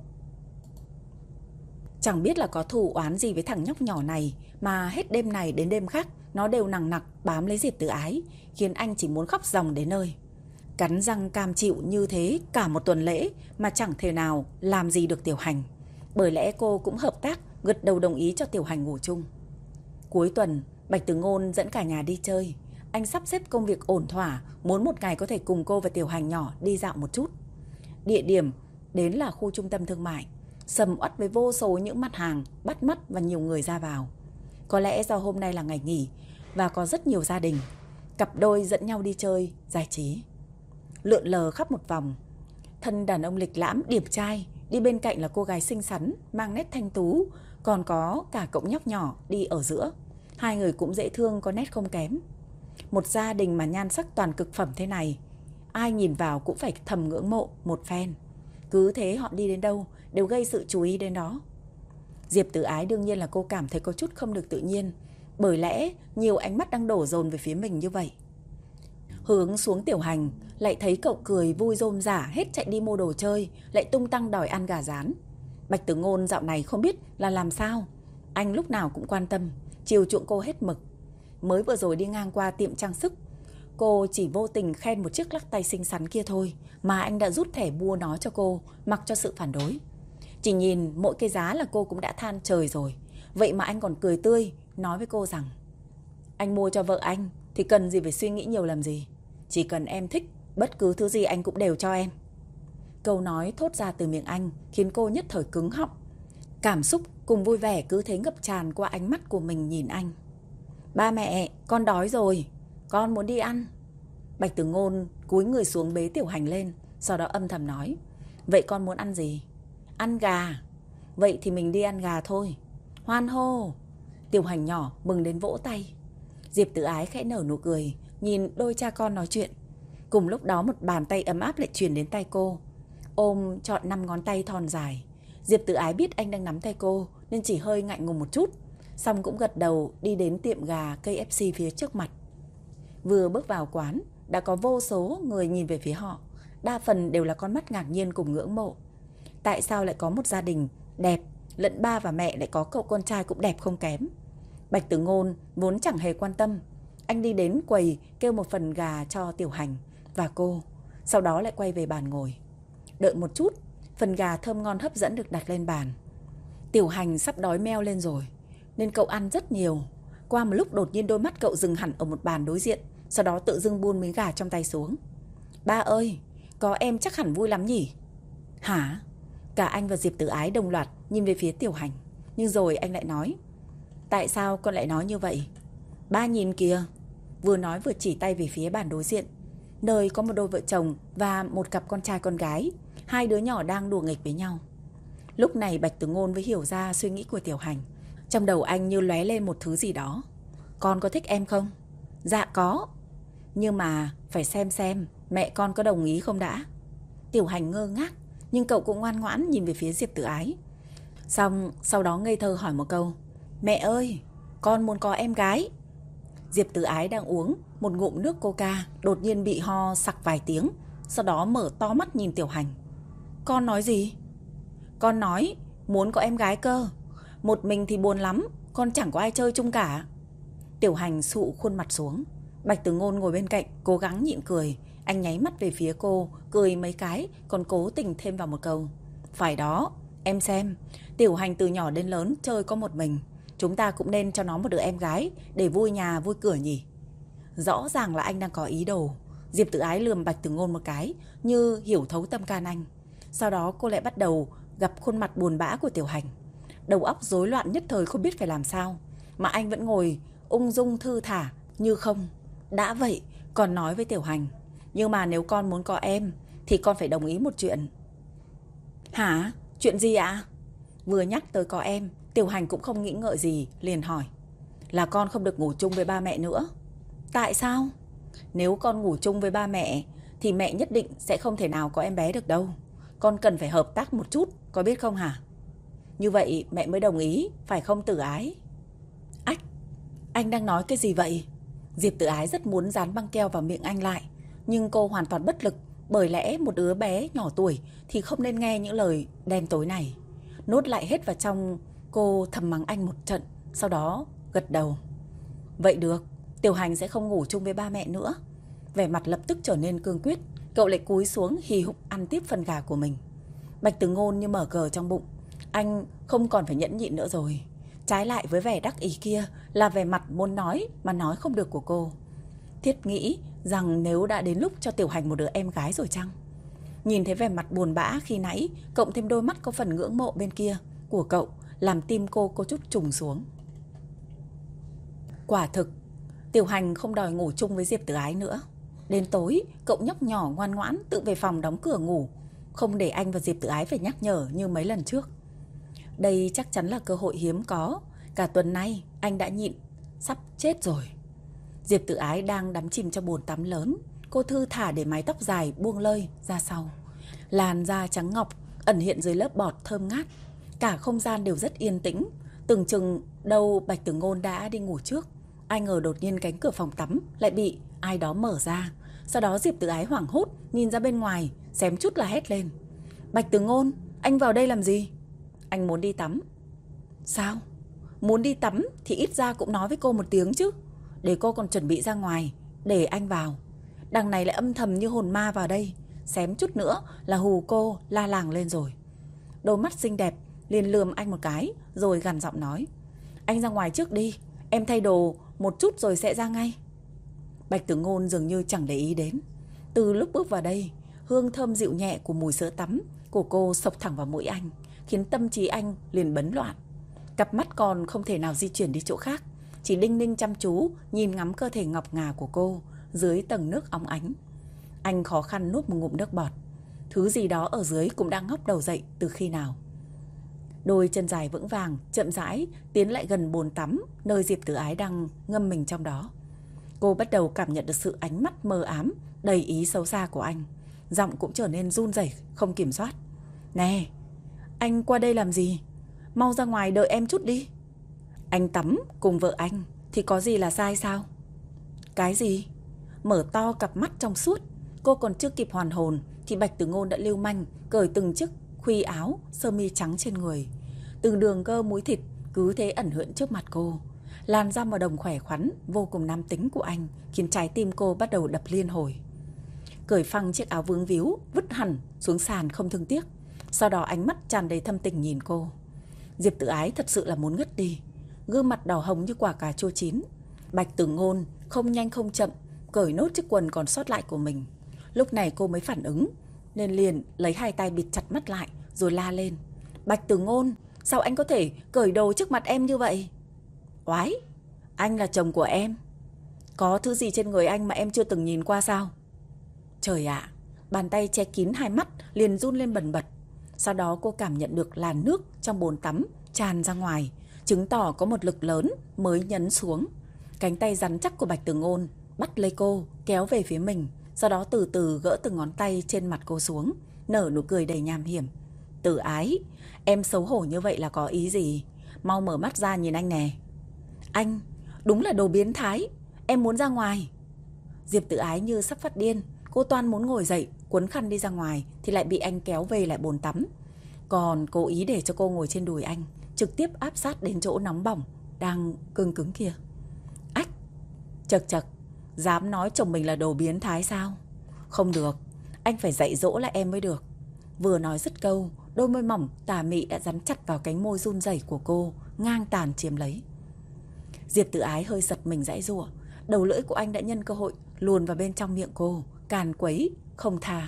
Chẳng biết là có thù oán gì với thằng nhóc nhỏ này mà hết đêm này đến đêm khác nó đều nằng nặc bám lấy Diệp Tử Ái, khiến anh chỉ muốn khóc ròng đến nơi. Cắn răng cam chịu như thế cả một tuần lễ mà chẳng thể nào làm gì được Tiểu Hành. Bởi lẽ cô cũng hợp tác gật đầu đồng ý cho Tiểu Hành ngủ chung. Cuối tuần, Bạch Tử Ngôn dẫn cả nhà đi chơi. Anh sắp xếp công việc ổn thỏa, muốn một ngày có thể cùng cô và Tiểu Hành nhỏ đi dạo một chút. Địa điểm đến là khu trung tâm thương mại, sầm uất với vô số những mặt hàng bắt mắt và nhiều người ra vào. Có lẽ do hôm nay là ngày nghỉ và có rất nhiều gia đình, cặp đôi dẫn nhau đi chơi, giải trí. Lượn lờ khắp một vòng, thân đàn ông lịch lãm điệp trai, đi bên cạnh là cô gái xinh xắn, mang nét thanh tú, còn có cả cậu nhóc nhỏ đi ở giữa. Hai người cũng dễ thương, có nét không kém. Một gia đình mà nhan sắc toàn cực phẩm thế này, ai nhìn vào cũng phải thầm ngưỡng mộ một phen. Cứ thế họ đi đến đâu đều gây sự chú ý đến đó. Diệp Tử Ái đương nhiên là cô cảm thấy có chút không được tự nhiên, bởi lẽ nhiều ánh mắt đang đổ dồn về phía mình như vậy. Hướng xuống Tiểu Hành, lại thấy cậu cười vui rôm rả hết chạy đi mua đồ chơi, lại tung tăng đòi ăn gà rán. Bạch Tử Ngôn dạo này không biết là làm sao, anh lúc nào cũng quan tâm, chiều chuộng cô hết mực. Mới vừa rồi đi ngang qua tiệm trang sức, cô chỉ vô tình khen một chiếc lắc tay xinh xắn kia thôi mà anh đã rút thẻ mua nó cho cô, mặc cho sự phản đối. Chỉ nhìn mỗi cái giá là cô cũng đã than trời rồi, vậy mà anh còn cười tươi, nói với cô rằng anh mua cho vợ anh thì cần gì phải suy nghĩ nhiều làm gì. Chỉ cần em thích, bất cứ thứ gì anh cũng đều cho em. Câu nói thốt ra từ miệng anh khiến cô nhất thời cứng họng. Cảm xúc cùng vui vẻ cứ thế ngập tràn qua ánh mắt của mình nhìn anh. Ba mẹ, con đói rồi, con muốn đi ăn. Bạch Tử Ngôn cúi người xuống bế Tiểu Hành lên, sau đó âm thầm nói, vậy con muốn ăn gì? Ăn gà. Vậy thì mình đi ăn gà thôi. Hoan hô. Tiểu Hành nhỏ mừng đến vỗ tay. Diệp Tử Ái khẽ nở nụ cười, nhìn đôi cha con nói chuyện. Cùng lúc đó một bàn tay ấm áp lại truyền đến tay cô, ôm trọn năm ngón tay thon dài. Diệp Tử Ái biết anh đang nắm tay cô nên chỉ hơi ngại ngùng một chút, xong cũng gật đầu đi đến tiệm gà ca ép xê phía trước mặt. Vừa bước vào quán, đã có vô số người nhìn về phía họ, đa phần đều là con mắt ngạc nhiên cùng ngưỡng mộ. Tại sao lại có một gia đình đẹp, lẫn ba và mẹ lại có cậu con trai cũng đẹp không kém. Bạch Tử Ngôn vốn chẳng hề quan tâm, anh đi đến quầy kêu một phần gà cho Tiểu Hành và cô, sau đó lại quay về bàn ngồi. Đợi một chút, phần gà thơm ngon hấp dẫn được đặt lên bàn. Tiểu Hành sắp đói meo lên rồi, nên cậu ăn rất nhiều. Qua một lúc đột nhiên đôi mắt cậu dừng hẳn ở một bàn đối diện, sau đó tự dưng buông miếng gà trong tay xuống. Ba ơi, có em chắc hẳn vui lắm nhỉ? Hả? Cả anh và Diệp Tử Ái đồng loạt nhìn về phía Tiểu Hành. Nhưng rồi anh lại nói, tại sao con lại nói như vậy? Ba nhìn kìa. Vừa nói vừa chỉ tay về phía bàn đối diện, nơi có một đôi vợ chồng và một cặp con trai con gái. Hai đứa nhỏ đang đùa nghịch với nhau. Lúc này Bạch Tử Ngôn mới hiểu ra suy nghĩ của Tiểu Hành. Trong đầu anh như lóe lên một thứ gì đó. Con có thích em không? Dạ có. Nhưng mà phải xem xem mẹ con có đồng ý không đã. Tiểu Hành ngơ ngác, nhưng cậu cũng ngoan ngoãn nhìn về phía Diệp Tử Ái. Xong sau đó ngây thơ hỏi một câu, mẹ ơi, con muốn có em gái. Diệp Tử Ái đang uống một ngụm nước coca, đột nhiên bị ho sặc vài tiếng, sau đó mở to mắt nhìn Tiểu Hành. Con nói gì? Con nói muốn có em gái cơ. Một mình thì buồn lắm, con chẳng có ai chơi chung cả. Tiểu Hành sụ khuôn mặt xuống. Bạch Tử Ngôn ngồi bên cạnh cố gắng nhịn cười. Anh nháy mắt về phía cô, cười mấy cái, còn cố tình thêm vào một câu, phải đó, em xem, Tiểu Hành từ nhỏ đến lớn chơi có một mình, chúng ta cũng nên cho nó một đứa em gái để vui nhà vui cửa nhỉ. Rõ ràng là anh đang có ý đồ. Diệp Tử Ái lườm Bạch Tử Ngôn một cái, như hiểu thấu tâm can anh. Sau đó cô lại bắt đầu gặp khuôn mặt buồn bã của Tiểu Hành. Đầu óc rối loạn nhất thời không biết phải làm sao, mà anh vẫn ngồi ung dung thư thả như không. Đã vậy còn nói với Tiểu Hành, nhưng mà nếu con muốn có em thì con phải đồng ý một chuyện. Hả? Chuyện gì ạ? Vừa nhắc tới có em, Tiểu Hành cũng không nghĩ ngợi gì, liền hỏi, là con không được ngủ chung với ba mẹ nữa. Tại sao? Nếu con ngủ chung với ba mẹ thì mẹ nhất định sẽ không thể nào có em bé được đâu. Con cần phải hợp tác một chút, có biết không hả? Như vậy mẹ mới đồng ý, phải không Tử Ái? Ách, anh đang nói cái gì vậy? Diệp Tử Ái rất muốn dán băng keo vào miệng anh lại, nhưng cô hoàn toàn bất lực, bởi lẽ một đứa bé nhỏ tuổi thì không nên nghe những lời đen tối này. Nốt lại hết vào trong, cô thầm mắng anh một trận, sau đó gật đầu. Vậy được, Tiểu Hành sẽ không ngủ chung với ba mẹ nữa. Vẻ mặt lập tức trở nên cương quyết, cậu lại cúi xuống hì hục ăn tiếp phần gà của mình. Bạch Tử Ngôn như mở cờ trong bụng, anh không còn phải nhẫn nhịn nữa rồi. Trái lại với vẻ đắc ý kia là vẻ mặt muốn nói mà nói không được của cô. Thiết nghĩ rằng nếu đã đến lúc cho Tiểu Hành một đứa em gái rồi chăng? Nhìn thấy vẻ mặt buồn bã khi nãy, cộng thêm đôi mắt có phần ngưỡng mộ bên kia của cậu, làm tim cô có chút trùng xuống. Quả thực, Tiểu Hành không đòi ngủ chung với Diệp Tử Ái nữa. Đến tối, cậu nhóc nhỏ ngoan ngoãn tự về phòng đóng cửa ngủ, không để anh và Diệp Tử Ái phải nhắc nhở như mấy lần trước. Đây chắc chắn là cơ hội hiếm có. Cả tuần nay anh đã nhịn sắp chết rồi. Diệp Tử Ái đang đắm chìm trong bồn tắm lớn. Cô thư thả để mái tóc dài buông lơi ra sau. Làn da trắng ngọc ẩn hiện dưới lớp bọt thơm ngát. Cả không gian đều rất yên tĩnh. Tưởng chừng đâu Bạch Tử Ngôn đã đi ngủ trước. Ai ngờ đột nhiên cánh cửa phòng tắm lại bị ai đó mở ra. Sau đó Diệp Tử Ái hoảng hốt nhìn ra bên ngoài, xém chút là hét lên: Bạch Tử Ngôn, anh vào đây làm gì? Anh muốn đi tắm. Sao? Muốn đi tắm thì ít ra cũng nói với cô một tiếng chứ, để cô còn chuẩn bị ra ngoài để anh vào. Đằng này lại âm thầm như hồn ma vào đây, xém chút nữa là hù cô la làng lên rồi. Đôi mắt xinh đẹp liền lườm anh một cái rồi gằn giọng nói: Anh ra ngoài trước đi, em thay đồ một chút rồi sẽ ra ngay. Bạch Tử Ngôn dường như chẳng để ý đến. Từ lúc bước vào đây, hương thơm dịu nhẹ của mùi sữa tắm của cô xộc thẳng vào mũi anh, khiến tâm trí anh liền bấn loạn. Cặp mắt còn không thể nào di chuyển đi chỗ khác, chỉ đinh ninh chăm chú nhìn ngắm cơ thể ngọc ngà của cô dưới tầng nước óng ánh. Anh khó khăn nuốt một ngụm nước bọt. Thứ gì đó ở dưới cũng đang ngóc đầu dậy từ khi nào. Đôi chân dài vững vàng chậm rãi tiến lại gần bồn tắm nơi Diệp Tử Ái đang ngâm mình trong đó. Cô bắt đầu cảm nhận được sự ánh mắt mờ ám đầy ý xấu xa của anh. Giọng cũng trở nên run rẩy không kiểm soát: Nè, anh qua đây làm gì? Mau ra ngoài đợi em chút đi. Anh tắm cùng vợ anh thì có gì là sai sao? Cái gì? Mở to cặp mắt trong suốt, cô còn chưa kịp hoàn hồn thì Bạch Tử Ngôn đã lưu manh cởi từng chiếc khuy áo sơ mi trắng trên người. Từng đường cơ múi thịt cứ thế ẩn hiện trước mặt cô. Làn da màu đồng khỏe khoắn vô cùng nam tính của anh khiến trái tim cô bắt đầu đập liên hồi. Cởi phăng chiếc áo vướng víu, vứt hẳn xuống sàn không thương tiếc. Sau đó ánh mắt tràn đầy thâm tình nhìn cô. Diệp Tử Ái thật sự là muốn ngất đi, gương mặt đỏ hồng như quả cà chua chín. Bạch Tử Ngôn không nhanh không chậm cởi nốt chiếc quần còn sót lại của mình. Lúc này cô mới phản ứng, nên liền lấy hai tay bịt chặt mắt lại rồi la lên: Bạch Tử Ngôn, sao anh có thể cởi đồ trước mặt em như vậy? Oái, anh là chồng của em, có thứ gì trên người anh mà em chưa từng nhìn qua sao? Trời ạ, bàn tay che kín hai mắt liền run lên bần bật. Sau đó cô cảm nhận được làn nước trong bồn tắm tràn ra ngoài, chứng tỏ có một lực lớn mới nhấn xuống. Cánh tay rắn chắc của Bạch Tử Ngôn bắt lấy cô, kéo về phía mình. Sau đó từ từ gỡ từng ngón tay trên mặt cô xuống, nở nụ cười đầy nham hiểm: Tử Ái, em xấu hổ như vậy là có ý gì? Mau mở mắt ra nhìn anh nè. Anh, đúng là đồ biến thái, em muốn ra ngoài. Diệp Tử Ái như sắp phát điên. Cô toan muốn ngồi dậy cuốn khăn đi ra ngoài thì lại bị anh kéo về lại bồn tắm. Còn cố ý để cho cô ngồi trên đùi anh, trực tiếp áp sát đến chỗ nóng bỏng đang cứng cứng kia. Ách, chật chật, dám nói chồng mình là đồ biến thái sao? Không được, anh phải dạy dỗ lại em mới được. Vừa nói dứt câu, đôi môi mỏng tà mị đã dán chặt vào cánh môi run rẩy của cô, ngang tàn chiếm lấy. Diệp Tử Ái hơi giật mình giãy giụa. Đầu lưỡi của anh đã nhân cơ hội luồn vào bên trong miệng cô, càn quấy không tha.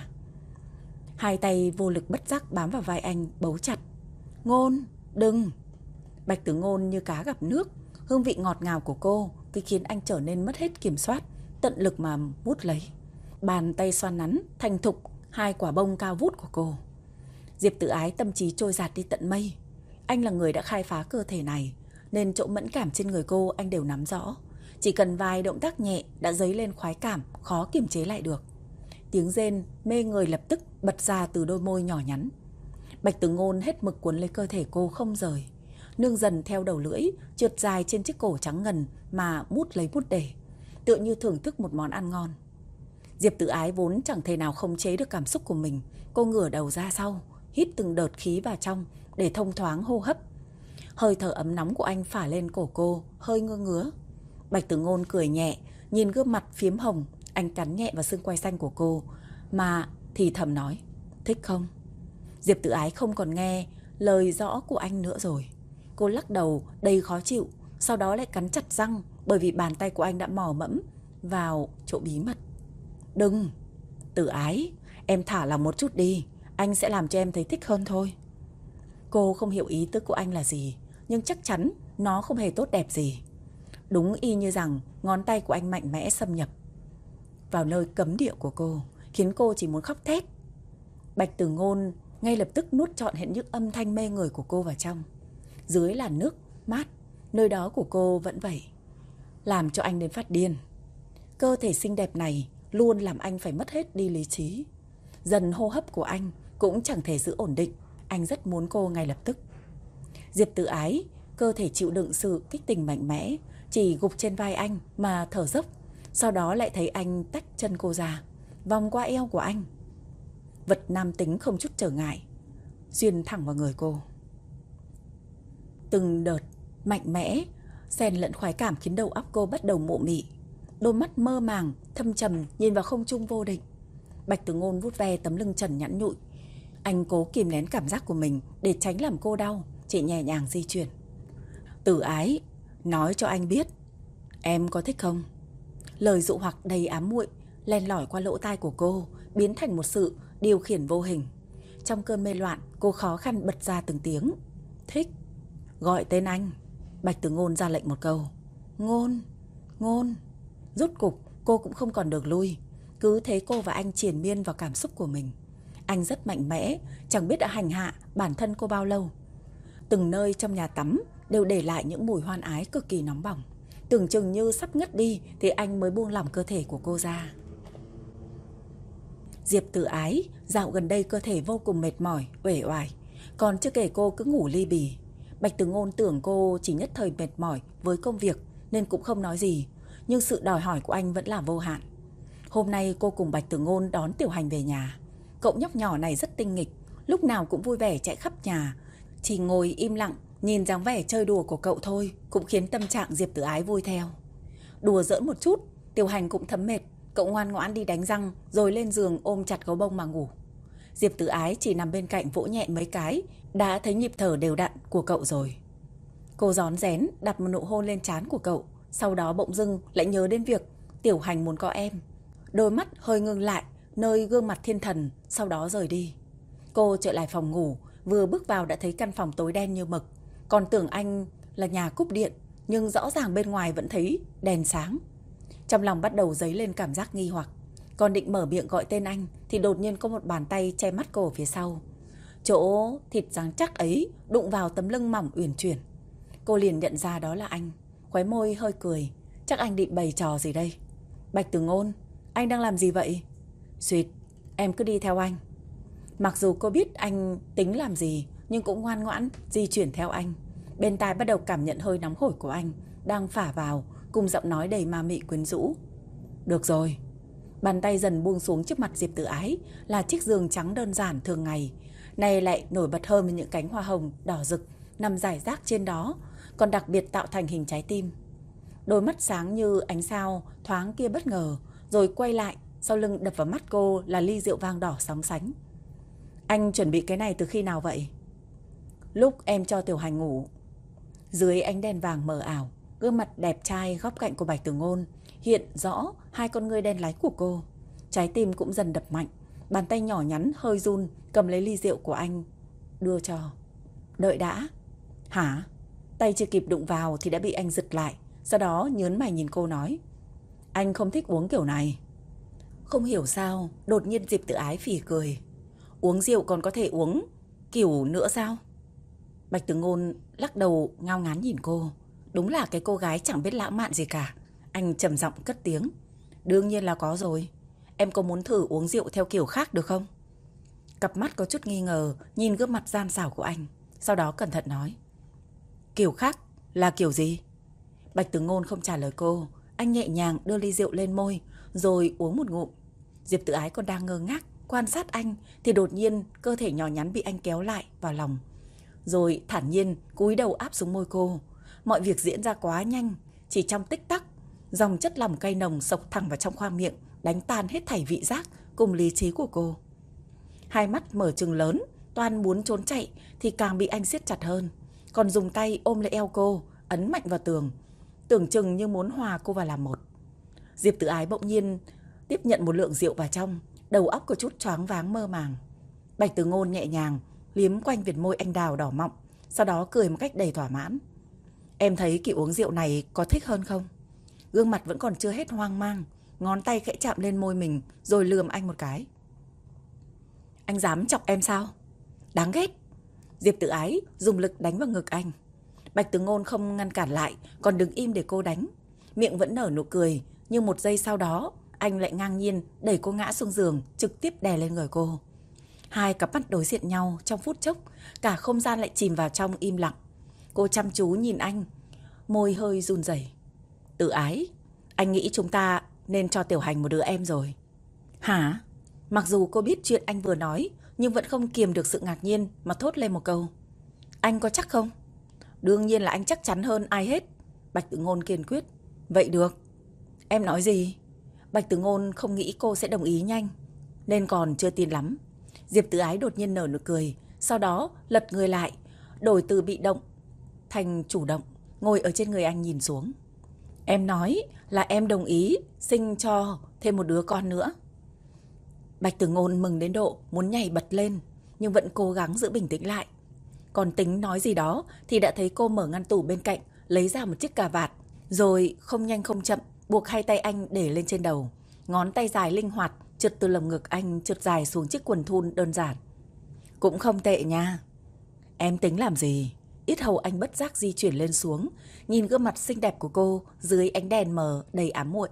Hai tay vô lực bất giác bám vào vai anh bấu chặt. Ngôn, đừng. Bạch Tử Ngôn như cá gặp nước. Hương vị ngọt ngào của cô cứ khiến anh trở nên mất hết kiểm soát, tận lực mà mút lấy. Bàn tay xoăn nắn thành thục hai quả bông cao vút của cô. Diệp Tử Ái tâm trí trôi dạt đi tận mây. Anh là người đã khai phá cơ thể này, nên chỗ mẫn cảm trên người cô anh đều nắm rõ. Chỉ cần vài động tác nhẹ đã dấy lên khoái cảm khó kiềm chế lại được. Tiếng rên mê người lập tức bật ra từ đôi môi nhỏ nhắn. Bạch Tử Ngôn hết mực cuốn lấy cơ thể cô không rời, nương dần theo đầu lưỡi trượt dài trên chiếc cổ trắng ngần mà mút lấy mút để, tựa như thưởng thức một món ăn ngon. Diệp Tử Ái vốn chẳng thể nào khống chế được cảm xúc của mình. Cô ngửa đầu ra sau, hít từng đợt khí vào trong để thông thoáng hô hấp. Hơi thở ấm nóng của anh phả lên cổ cô, hơi ngứa ngứa. Bạch Tử Ngôn cười nhẹ, nhìn gương mặt phiếm hồng. Anh cắn nhẹ vào xương quai xanh của cô mà thì thầm nói: Thích không? Diệp Tử Ái không còn nghe lời rõ của anh nữa rồi. Cô lắc đầu đầy khó chịu, sau đó lại cắn chặt răng bởi vì bàn tay của anh đã mò mẫm vào chỗ bí mật. Đừng, Tử Ái, em thả lòng một chút đi, anh sẽ làm cho em thấy thích hơn thôi. Cô không hiểu ý tứ của anh là gì, nhưng chắc chắn nó không hề tốt đẹp gì. Đúng y như rằng ngón tay của anh mạnh mẽ xâm nhập vào nơi cấm địa của cô, khiến cô chỉ muốn khóc thét. Bạch Tử Ngôn ngay lập tức nuốt trọn hiện những âm thanh mê người của cô vào trong. Dưới là nước mát, nơi đó của cô vẫn vậy, làm cho anh đến phát điên. Cơ thể xinh đẹp này luôn làm anh phải mất hết đi lý trí. Dần hô hấp của anh cũng chẳng thể giữ ổn định. Anh rất muốn cô ngay lập tức. Diệp Tử Ái cơ thể chịu đựng sự kích tình mạnh mẽ, chỉ gục trên vai anh mà thở dốc. Sau đó lại thấy anh tách chân cô ra, vòng qua eo của anh. Vật nam tính không chút trở ngại xuyên thẳng vào người cô. Từng đợt mạnh mẽ xen lẫn khoái cảm khiến đầu óc cô bắt đầu mụ mị. Đôi mắt mơ màng thâm trầm nhìn vào không trung vô định. Bạch Tử Ngôn vuốt ve tấm lưng trần nhẵn nhụi. Anh cố kìm nén cảm giác của mình để tránh làm cô đau, chỉ nhẹ nhàng di chuyển. Tử Ái, nói cho anh biết, em có thích không? Lời dụ hoặc đầy ám muội len lỏi qua lỗ tai của cô, biến thành một sự điều khiển vô hình. Trong cơn mê loạn, cô khó khăn bật ra từng tiếng. Thích. Gọi tên anh. Bạch Tử Ngôn ra lệnh một câu. Ngôn, Ngôn. Rốt cục cô cũng không còn được lui. Cứ thế cô và anh triền miên vào cảm xúc của mình. Anh rất mạnh mẽ, chẳng biết đã hành hạ bản thân cô bao lâu. Từng nơi trong nhà tắm đều để lại những mùi hoan ái cực kỳ nóng bỏng. Tưởng chừng như sắp ngất đi thì anh mới buông lỏng cơ thể của cô ra. Diệp Tử Ái dạo gần đây cơ thể vô cùng mệt mỏi, uể oải. Còn chưa kể cô cứ ngủ li bì. Bạch Tử Ngôn tưởng cô chỉ nhất thời mệt mỏi với công việc nên cũng không nói gì. Nhưng sự đòi hỏi của anh vẫn là vô hạn. Hôm nay cô cùng Bạch Tử Ngôn đón Tiểu Hành về nhà. Cậu nhóc nhỏ này rất tinh nghịch, lúc nào cũng vui vẻ chạy khắp nhà. Chỉ ngồi im lặng nhìn dáng vẻ chơi đùa của cậu thôi cũng khiến tâm trạng Diệp Tử Ái vui theo. Đùa giỡn một chút, Tiểu Hành cũng thấm mệt. Cậu ngoan ngoãn đi đánh răng rồi lên giường ôm chặt gấu bông mà ngủ. Diệp Tử Ái chỉ nằm bên cạnh vỗ nhẹ mấy cái đã thấy nhịp thở đều đặn của cậu rồi. Cô rón rén đặt một nụ hôn lên trán của cậu. Sau đó bỗng dưng lại nhớ đến việc Tiểu Hành muốn có em. Đôi mắt hơi ngưng lại nơi gương mặt thiên thần, sau đó rời đi. Cô trở lại phòng ngủ, vừa bước vào đã thấy căn phòng tối đen như mực. Còn tưởng anh là nhà cúp điện, nhưng rõ ràng bên ngoài vẫn thấy đèn sáng. Trong lòng bắt đầu dấy lên cảm giác nghi hoặc. Còn định mở miệng gọi tên anh thì đột nhiên có một bàn tay che mắt cô ở phía sau. Chỗ thịt rắn chắc ấy đụng vào tấm lưng mỏng uyển chuyển. Cô liền nhận ra đó là anh. Khóe môi hơi cười. Chắc anh định bày trò gì đây? Bạch Tử Ngôn, anh đang làm gì vậy? Xuyệt, em cứ đi theo anh. Mặc dù cô biết anh tính làm gì, nhưng cũng ngoan ngoãn di chuyển theo anh. Bên tai bắt đầu cảm nhận hơi nóng hổi của anh đang phả vào, cùng giọng nói đầy ma mị quyến rũ. Được rồi. Bàn tay dần buông xuống trước mặt Diệp Tử Ái là chiếc giường trắng đơn giản thường ngày. Này lại nổi bật hơn với những cánh hoa hồng đỏ rực nằm rải rác trên đó, còn đặc biệt tạo thành hình trái tim. Đôi mắt sáng như ánh sao thoáng kia bất ngờ, rồi quay lại, sau lưng đập vào mắt cô là ly rượu vang đỏ sóng sánh. Anh chuẩn bị cái này từ khi nào vậy? Lúc em cho Tiểu Hành ngủ. Dưới ánh đèn vàng mờ ảo, gương mặt đẹp trai góc cạnh của Bạch Tử Ngôn hiện rõ hai con ngươi đen láy của cô. Trái tim cũng dần đập mạnh. Bàn tay nhỏ nhắn hơi run cầm lấy ly rượu của anh đưa cho. Đợi đã. Hả? Tay chưa kịp đụng vào thì đã bị anh giật lại. Sau đó nhớn mày nhìn cô nói. Anh không thích uống kiểu này. Không hiểu sao đột nhiên Diệp Tử Ái phì cười. Uống rượu còn có thể uống kiểu nữa sao? Bạch Tử Ngôn lắc đầu ngao ngán nhìn cô. Đúng là cái cô gái chẳng biết lãng mạn gì cả. Anh trầm giọng cất tiếng. Đương nhiên là có rồi. Em có muốn thử uống rượu theo kiểu khác được không? Cặp mắt có chút nghi ngờ nhìn gương mặt gian xảo của anh. Sau đó cẩn thận nói. Kiểu khác là kiểu gì? Bạch Tử Ngôn không trả lời cô. Anh nhẹ nhàng đưa ly rượu lên môi rồi uống một ngụm. Diệp Tử Ái còn đang ngơ ngác quan sát anh thì đột nhiên cơ thể nhỏ nhắn bị anh kéo lại vào lòng, rồi thản nhiên cúi đầu áp xuống môi cô. Mọi việc diễn ra quá nhanh, chỉ trong tích tắc, dòng chất lỏng cay nồng xộc thẳng vào trong khoang miệng, đánh tan hết thảy vị giác cùng lý trí của cô. Hai mắt mở trừng lớn, toan muốn trốn chạy thì càng bị anh siết chặt hơn. còn dùng tay ôm lấy eo cô, ấn mạnh vào tường, tưởng chừng như muốn hòa cô vào làm một. Diệp Tử Ái bỗng nhiên tiếp nhận một lượng rượu vào trong, đầu óc có chút choáng váng mơ màng. Bạch Tử Ngôn nhẹ nhàng liếm quanh vệt môi anh đào đỏ mọng, sau đó cười một cách đầy thỏa mãn. Em thấy kiểu uống rượu này có thích hơn không? Gương mặt vẫn còn chưa hết hoang mang, ngón tay khẽ chạm lên môi mình rồi lườm anh một cái. Anh dám chọc em sao? Đáng ghét. Diệp Tử Ái dùng lực đánh vào ngực anh. Bạch Tử Ngôn không ngăn cản lại, còn đứng im để cô đánh. Miệng vẫn nở nụ cười, nhưng một giây sau đó anh lại ngang nhiên đẩy cô ngã xuống giường, trực tiếp đè lên người cô. Hai cặp mắt đối diện nhau trong phút chốc, cả không gian lại chìm vào trong im lặng. Cô chăm chú nhìn anh, môi hơi run rẩy. Tử Ái, anh nghĩ chúng ta nên cho Tiểu Hành một đứa em rồi. Hả? Mặc dù cô biết chuyện anh vừa nói, nhưng vẫn không kiềm được sự ngạc nhiên mà thốt lên một câu. Anh có chắc không? Đương nhiên là anh chắc chắn hơn ai hết. Bạch Tử Ngôn kiên quyết. Vậy được. Em nói gì? Bạch Tử Ngôn không nghĩ cô sẽ đồng ý nhanh, nên còn chưa tin lắm. Diệp Tử Ái đột nhiên nở nụ cười, sau đó lật người lại, đổi từ bị động thành chủ động, ngồi ở trên người anh nhìn xuống. Em nói là em đồng ý sinh cho thêm một đứa con nữa. Bạch Tử Ngôn mừng đến độ muốn nhảy bật lên, nhưng vẫn cố gắng giữ bình tĩnh lại. Còn tính nói gì đó thì đã thấy cô mở ngăn tủ bên cạnh, lấy ra một chiếc cà vạt, rồi không nhanh không chậm buộc hai tay anh để lên trên đầu. Ngón tay dài linh hoạt trượt từ lồng ngực anh trượt dài xuống chiếc quần thun đơn giản. Cũng không tệ nha. Em tính làm gì? Yết hầu anh bất giác di chuyển lên xuống, nhìn gương mặt xinh đẹp của cô dưới ánh đèn mờ đầy ám muội.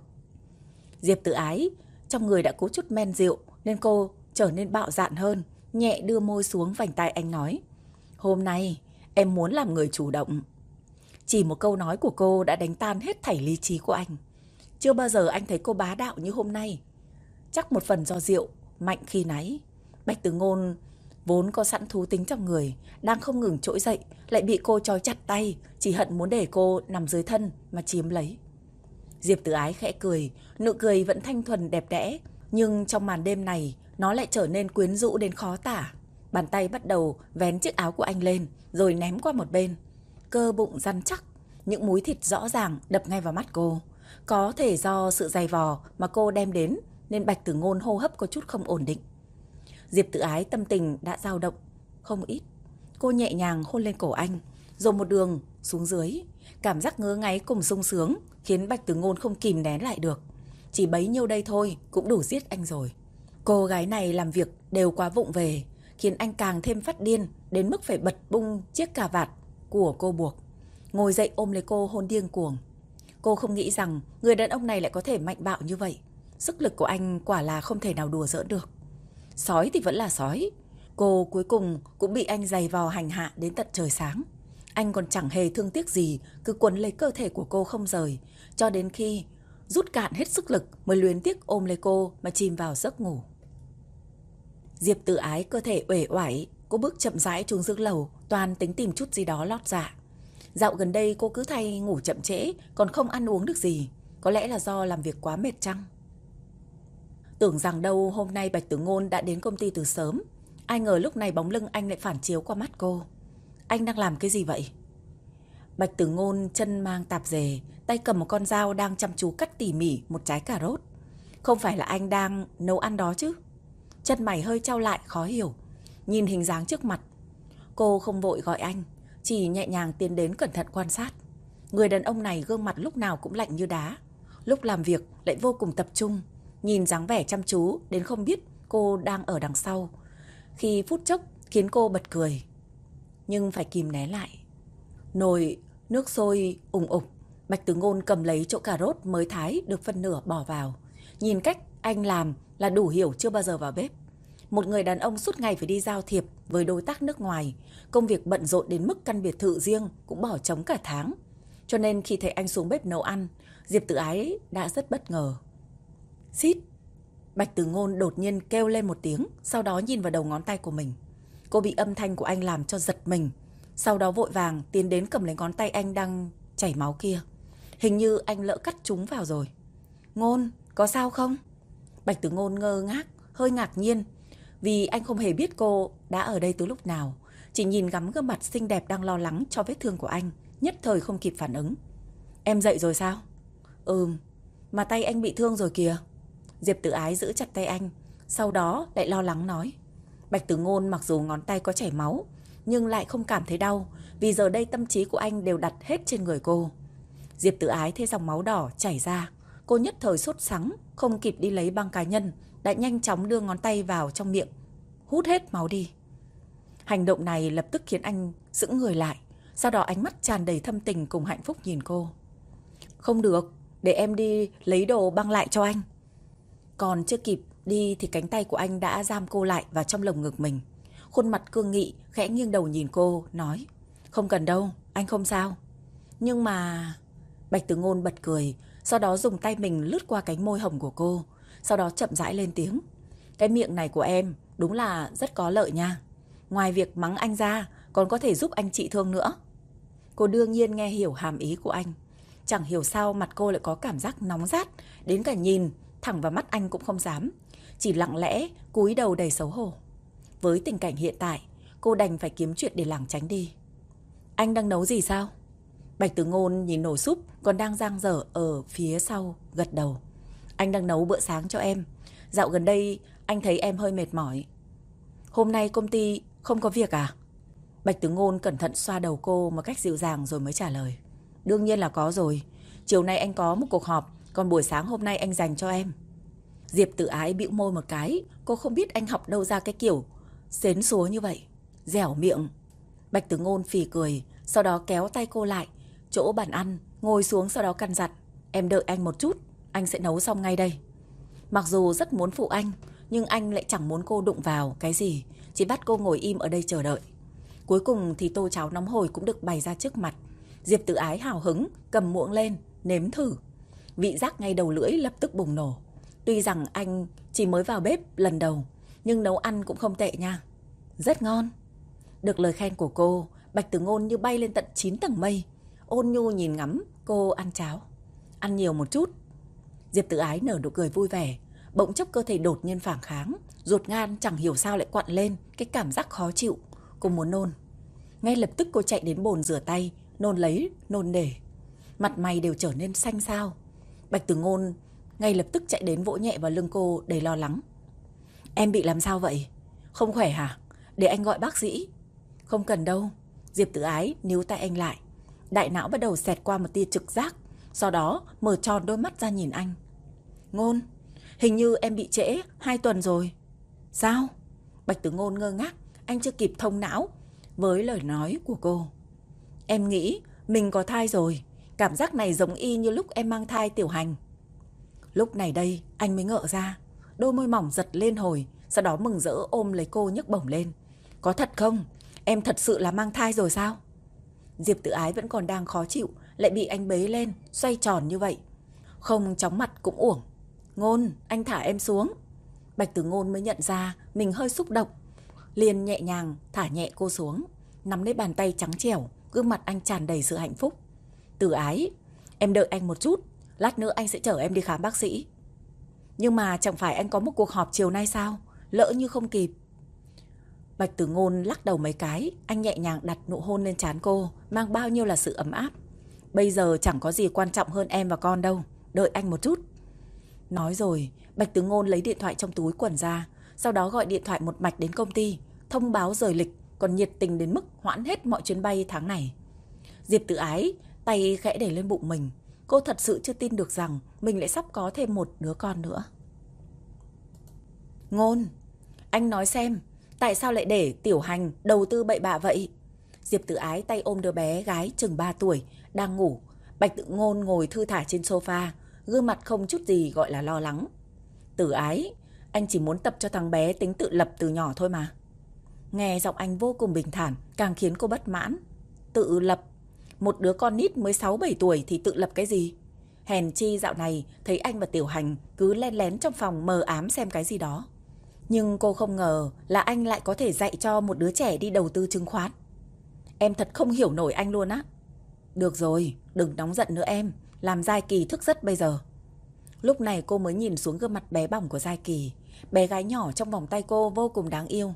Diệp Tử Ái trong người đã có chút men rượu nên cô trở nên bạo dạn hơn, nhẹ đưa môi xuống vành tai anh nói. Hôm nay em muốn làm người chủ động. Chỉ một câu nói của cô đã đánh tan hết thảy lý trí của anh. Chưa bao giờ anh thấy cô bá đạo như hôm nay. Chắc một phần do rượu mạnh khi nãy. Bạch Tử Ngôn vốn có sẵn thú tính trong người, đang không ngừng trỗi dậy, lại bị cô trói chặt tay, chỉ hận muốn để cô nằm dưới thân mà chiếm lấy. Diệp Tử Ái khẽ cười, nụ cười vẫn thanh thuần đẹp đẽ, nhưng trong màn đêm này nó lại trở nên quyến rũ đến khó tả. Bàn tay bắt đầu vén chiếc áo của anh lên, rồi ném qua một bên. Cơ bụng rắn chắc, những múi thịt rõ ràng đập ngay vào mắt cô. Có thể do sự dày vò mà cô đem đến, nên Bạch Tử Ngôn hô hấp có chút không ổn định. Diệp Tử Ái tâm tình đã dao động không ít. Cô nhẹ nhàng hôn lên cổ anh, rồi một đường xuống dưới. Cảm giác ngứa ngáy cùng sung sướng khiến Bạch Tử Ngôn không kìm nén lại được. Chỉ bấy nhiêu đây thôi cũng đủ giết anh rồi. Cô gái này làm việc đều quá vụng về, khiến anh càng thêm phát điên, đến mức phải bật bung chiếc cà vạt của cô buộc. Ngồi dậy ôm lấy cô hôn điên cuồng. Cô không nghĩ rằng người đàn ông này lại có thể mạnh bạo như vậy. Sức lực của anh quả là không thể nào đùa giỡn được. Sói thì vẫn là sói. Cô cuối cùng cũng bị anh giày vò hành hạ đến tận trời sáng. Anh còn chẳng hề thương tiếc gì, cứ quấn lấy cơ thể của cô không rời, cho đến khi rút cạn hết sức lực mới luyến tiếc ôm lấy cô mà chìm vào giấc ngủ. Diệp Tử Ái cơ thể uể oải, cô bước chậm rãi xuống giường lầu, toàn tính tìm chút gì đó lót dạ. Dạo gần đây cô cứ thay ngủ chậm trễ, còn không ăn uống được gì. Có lẽ là do làm việc quá mệt chăng? Tưởng rằng đâu hôm nay Bạch Tử Ngôn đã đến công ty từ sớm. Ai ngờ lúc này bóng lưng anh lại phản chiếu qua mắt cô. Anh đang làm cái gì vậy? Bạch Tử Ngôn chân mang tạp dề, tay cầm một con dao đang chăm chú cắt tỉ mỉ một trái cà rốt. Không phải là anh đang nấu ăn đó chứ? Chân mày hơi chau lại khó hiểu, nhìn hình dáng trước mặt. Cô không vội gọi anh, chỉ nhẹ nhàng tiến đến cẩn thận quan sát. Người đàn ông này gương mặt lúc nào cũng lạnh như đá, lúc làm việc lại vô cùng tập trung, nhìn dáng vẻ chăm chú đến không biết cô đang ở đằng sau. Khi phút chốc khiến cô bật cười, nhưng phải kìm nén lại. Nồi nước sôi ùng ục, Bạch Tử Ngôn cầm lấy chỗ cà rốt mới thái được phân nửa bỏ vào. Nhìn cách anh làm là đủ hiểu chưa bao giờ vào bếp. Một người đàn ông suốt ngày phải đi giao thiệp với đối tác nước ngoài, công việc bận rộn đến mức căn biệt thự riêng cũng bỏ trống cả tháng. Cho nên khi thấy anh xuống bếp nấu ăn, Diệp Tử Ái đã rất bất ngờ. Xít! Bạch Tử Ngôn đột nhiên kêu lên một tiếng, sau đó nhìn vào đầu ngón tay của mình. Cô bị âm thanh của anh làm cho giật mình, sau đó vội vàng tiến đến cầm lấy ngón tay anh đang chảy máu kia. Hình như anh lỡ cắt trúng vào rồi. Ngôn, có sao không? Bạch Tử Ngôn ngơ ngác, hơi ngạc nhiên, vì anh không hề biết cô đã ở đây từ lúc nào. chỉ nhìn ngắm gương mặt xinh đẹp đang lo lắng cho vết thương của anh, nhất thời không kịp phản ứng. Em dậy rồi sao? Ừm, mà tay anh bị thương rồi kìa. Diệp Tử Ái giữ chặt tay anh, sau đó lại lo lắng nói. Bạch Tử Ngôn mặc dù ngón tay có chảy máu, nhưng lại không cảm thấy đau, vì giờ đây tâm trí của anh đều đặt hết trên người cô. Diệp Tử Ái thấy dòng máu đỏ chảy ra, cô nhất thời sốt sắng, không kịp đi lấy băng cá nhân, đã nhanh chóng đưa ngón tay vào trong miệng, hút hết máu đi. Hành động này lập tức khiến anh sững người lại, sau đó ánh mắt tràn đầy thâm tình cùng hạnh phúc nhìn cô. Không được, để em đi lấy đồ băng lại cho anh. Còn chưa kịp đi thì cánh tay của anh đã giam cô lại vào trong lồng ngực mình. Khuôn mặt cương nghị, khẽ nghiêng đầu nhìn cô, nói. Không cần đâu, anh không sao. Nhưng mà... Bạch Tử Ngôn bật cười, sau đó dùng tay mình lướt qua cánh môi hồng của cô, sau đó chậm rãi lên tiếng. Cái miệng này của em đúng là rất có lợi nha. Ngoài việc mắng anh ra, còn có thể giúp anh trị thương nữa. Cô đương nhiên nghe hiểu hàm ý của anh. Chẳng hiểu sao mặt cô lại có cảm giác nóng rát, đến cả nhìn thẳng vào mắt anh cũng không dám, chỉ lặng lẽ cúi đầu đầy xấu hổ. Với tình cảnh hiện tại, cô đành phải kiếm chuyện để lảng tránh đi. Anh đang nấu gì sao? Bạch Tử Ngôn nhìn nồi súp còn đang dang dở ở phía sau, gật đầu. Anh đang nấu bữa sáng cho em. Dạo gần đây anh thấy em hơi mệt mỏi. Hôm nay công ty không có việc à? Bạch Tử Ngôn cẩn thận xoa đầu cô một cách dịu dàng rồi mới trả lời. Đương nhiên là có rồi. Chiều nay anh có một cuộc họp, còn buổi sáng hôm nay anh dành cho em. Diệp Tử Ái bĩu môi một cái, cô không biết anh học đâu ra cái kiểu xến xúa như vậy, dẻo miệng. Bạch Tử Ngôn phì cười, sau đó kéo tay cô lại chỗ bàn ăn, ngồi xuống, sau đó căn dặn. Em đợi anh một chút, anh sẽ nấu xong ngay đây. Mặc dù rất muốn phụ anh, nhưng anh lại chẳng muốn cô đụng vào cái gì, chỉ bắt cô ngồi im ở đây chờ đợi. Cuối cùng thì tô cháo nóng hổi cũng được bày ra trước mặt. Diệp Tử Ái hào hứng cầm muỗng lên, nếm thử. Vị giác ngay đầu lưỡi lập tức bùng nổ. Tuy rằng anh chỉ mới vào bếp lần đầu, nhưng nấu ăn cũng không tệ nha. Rất ngon. Được lời khen của cô, Bạch Tử Ngôn như bay lên tận chín tầng mây, ôn nhu nhìn ngắm cô ăn cháo. Ăn nhiều một chút. Diệp Tử Ái nở nụ cười vui vẻ, bỗng chốc cơ thể đột nhiên phản kháng, ruột gan chẳng hiểu sao lại quặn lên cái cảm giác khó chịu. Cô muốn nôn. Ngay lập tức cô chạy đến bồn rửa tay, nôn lấy, nôn để. Mặt mày đều trở nên xanh xao. Bạch Tử Ngôn ngay lập tức chạy đến vỗ nhẹ vào lưng cô đầy lo lắng. Em bị làm sao vậy? Không khỏe hả? Để anh gọi bác sĩ. Không cần đâu. Diệp Tử Ái níu tay anh lại. Đại não bắt đầu xẹt qua một tia trực giác, sau đó mở tròn đôi mắt ra nhìn anh. Ngôn, hình như em bị trễ hai tuần rồi. Sao? Bạch Tử Ngôn ngơ ngác, anh chưa kịp thông não với lời nói của cô. Em nghĩ mình có thai rồi. Cảm giác này giống y như lúc em mang thai Tiểu Hành. Lúc này đây anh mới ngỡ ra. Đôi môi mỏng giật lên hồi, sau đó mừng rỡ ôm lấy cô nhấc bổng lên. Có thật không? Em thật sự là mang thai rồi sao? Diệp Tử Ái vẫn còn đang khó chịu, lại bị anh bế lên, xoay tròn như vậy. Không chóng mặt cũng uổng. Ngôn, anh thả em xuống. Bạch Tử Ngôn mới nhận ra mình hơi xúc động, liền nhẹ nhàng thả nhẹ cô xuống, nắm lấy bàn tay trắng trẻo, gương mặt anh tràn đầy sự hạnh phúc. Tử Ái, em đợi anh một chút, lát nữa anh sẽ chở em đi khám bác sĩ. Nhưng mà chẳng phải anh có một cuộc họp chiều nay sao? Lỡ như không kịp. Bạch Tử Ngôn lắc đầu mấy cái, anh nhẹ nhàng đặt nụ hôn lên trán cô, mang bao nhiêu là sự ấm áp. Bây giờ chẳng có gì quan trọng hơn em và con đâu, đợi anh một chút. Nói rồi, Bạch Tử Ngôn lấy điện thoại trong túi quần ra, sau đó gọi điện thoại một mạch đến công ty, thông báo rời lịch, còn nhiệt tình đến mức hoãn hết mọi chuyến bay tháng này. Diệp Tử Ái tay khẽ để lên bụng mình, cô thật sự chưa tin được rằng mình lại sắp có thêm một đứa con nữa. Ngôn, anh nói xem, tại sao lại để Tiểu Hành đầu tư bậy bạ vậy? Diệp Tử Ái tay ôm đứa bé gái chừng ba tuổi, đang ngủ. Bạch Tử Ngôn ngồi thư thả trên sofa, gương mặt không chút gì gọi là lo lắng. Tử Ái, anh chỉ muốn tập cho thằng bé tính tự lập từ nhỏ thôi mà. Nghe giọng anh vô cùng bình thản, càng khiến cô bất mãn. Tự lập? Một đứa con nít mới sáu bảy tuổi thì tự lập cái gì? Hèn chi dạo này thấy anh và Tiểu Hành cứ len lén trong phòng mờ ám xem cái gì đó. Nhưng cô không ngờ là anh lại có thể dạy cho một đứa trẻ đi đầu tư chứng khoán. Em thật không hiểu nổi anh luôn á. Được rồi, đừng nóng giận nữa em, làm Giai Kỳ thức giấc bây giờ. Lúc này cô mới nhìn xuống gương mặt bé bỏng của Giai Kỳ. Bé gái nhỏ trong vòng tay cô vô cùng đáng yêu.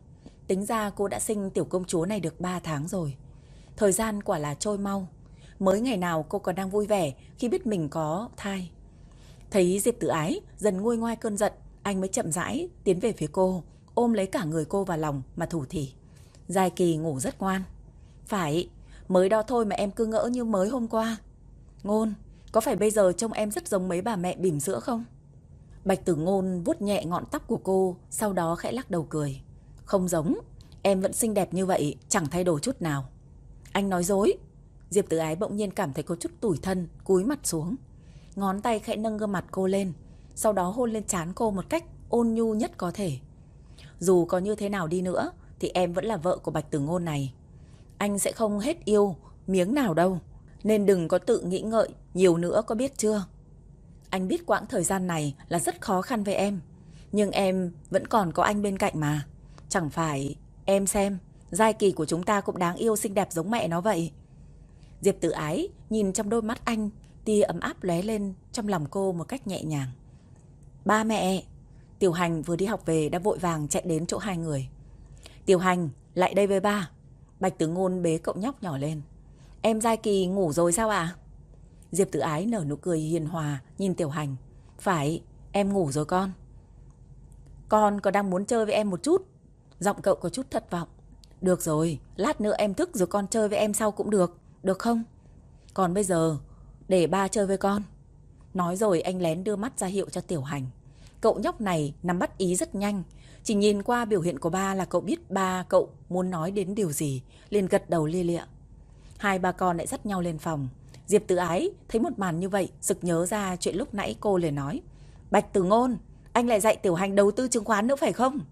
Tính ra cô đã sinh tiểu công chúa này được ba tháng rồi. Thời gian quả là trôi mau. Mới ngày nào cô còn đang vui vẻ khi biết mình có thai. Thấy Diệp Tử Ái dần nguôi ngoai cơn giận, anh mới chậm rãi tiến về phía cô, ôm lấy cả người cô vào lòng mà thủ thỉ. Giai Kỳ ngủ rất ngoan. Phải, mới đó thôi mà em cứ ngỡ như mới hôm qua. Ngôn, có phải bây giờ trông em rất giống mấy bà mẹ bỉm sữa không? Bạch Tử Ngôn vuốt nhẹ ngọn tóc của cô, sau đó khẽ lắc đầu cười. Không giống, em vẫn xinh đẹp như vậy, chẳng thay đổi chút nào. Anh nói dối. Diệp Tử Ái bỗng nhiên cảm thấy có chút tủi thân, cúi mặt xuống. Ngón tay khẽ nâng gương mặt cô lên, sau đó hôn lên trán cô một cách ôn nhu nhất có thể. Dù có như thế nào đi nữa thì em vẫn là vợ của Bạch Tử Ngôn này. Anh sẽ không hết yêu miếng nào đâu, nên đừng có tự nghĩ ngợi nhiều nữa, có biết chưa? Anh biết quãng thời gian này là rất khó khăn với em, nhưng em vẫn còn có anh bên cạnh mà. Chẳng phải em xem, Giai Kỳ của chúng ta cũng đáng yêu xinh đẹp giống mẹ nó vậy. Diệp Tử Ái nhìn trong đôi mắt anh, tia ấm áp lóe lên trong lòng cô một cách nhẹ nhàng. Ba mẹ! Tiểu Hành vừa đi học về đã vội vàng chạy đến chỗ hai người. Tiểu Hành, lại đây với ba. Bạch Tử Ngôn bế cậu nhóc nhỏ lên. Em Giai Kỳ ngủ rồi sao ạ? À? Diệp Tử Ái nở nụ cười hiền hòa nhìn Tiểu Hành. Phải, em ngủ rồi con. Con còn đang muốn chơi với em một chút. Giọng cậu có chút thất vọng. Được rồi, lát nữa em thức rồi con chơi với em sau cũng được, được không? Còn bây giờ, để ba chơi với con. Nói rồi anh lén đưa mắt ra hiệu cho Tiểu Hành. Cậu nhóc này nắm bắt ý rất nhanh. Chỉ nhìn qua biểu hiện của ba là cậu biết ba cậu muốn nói đến điều gì, liền gật đầu lia lịa. Hai ba con lại dắt nhau lên phòng. Diệp Tử Ái thấy một màn như vậy, sực nhớ ra chuyện lúc nãy cô liền nói. Bạch Tử Ngôn, anh lại dạy Tiểu Hành đầu tư chứng khoán nữa phải không?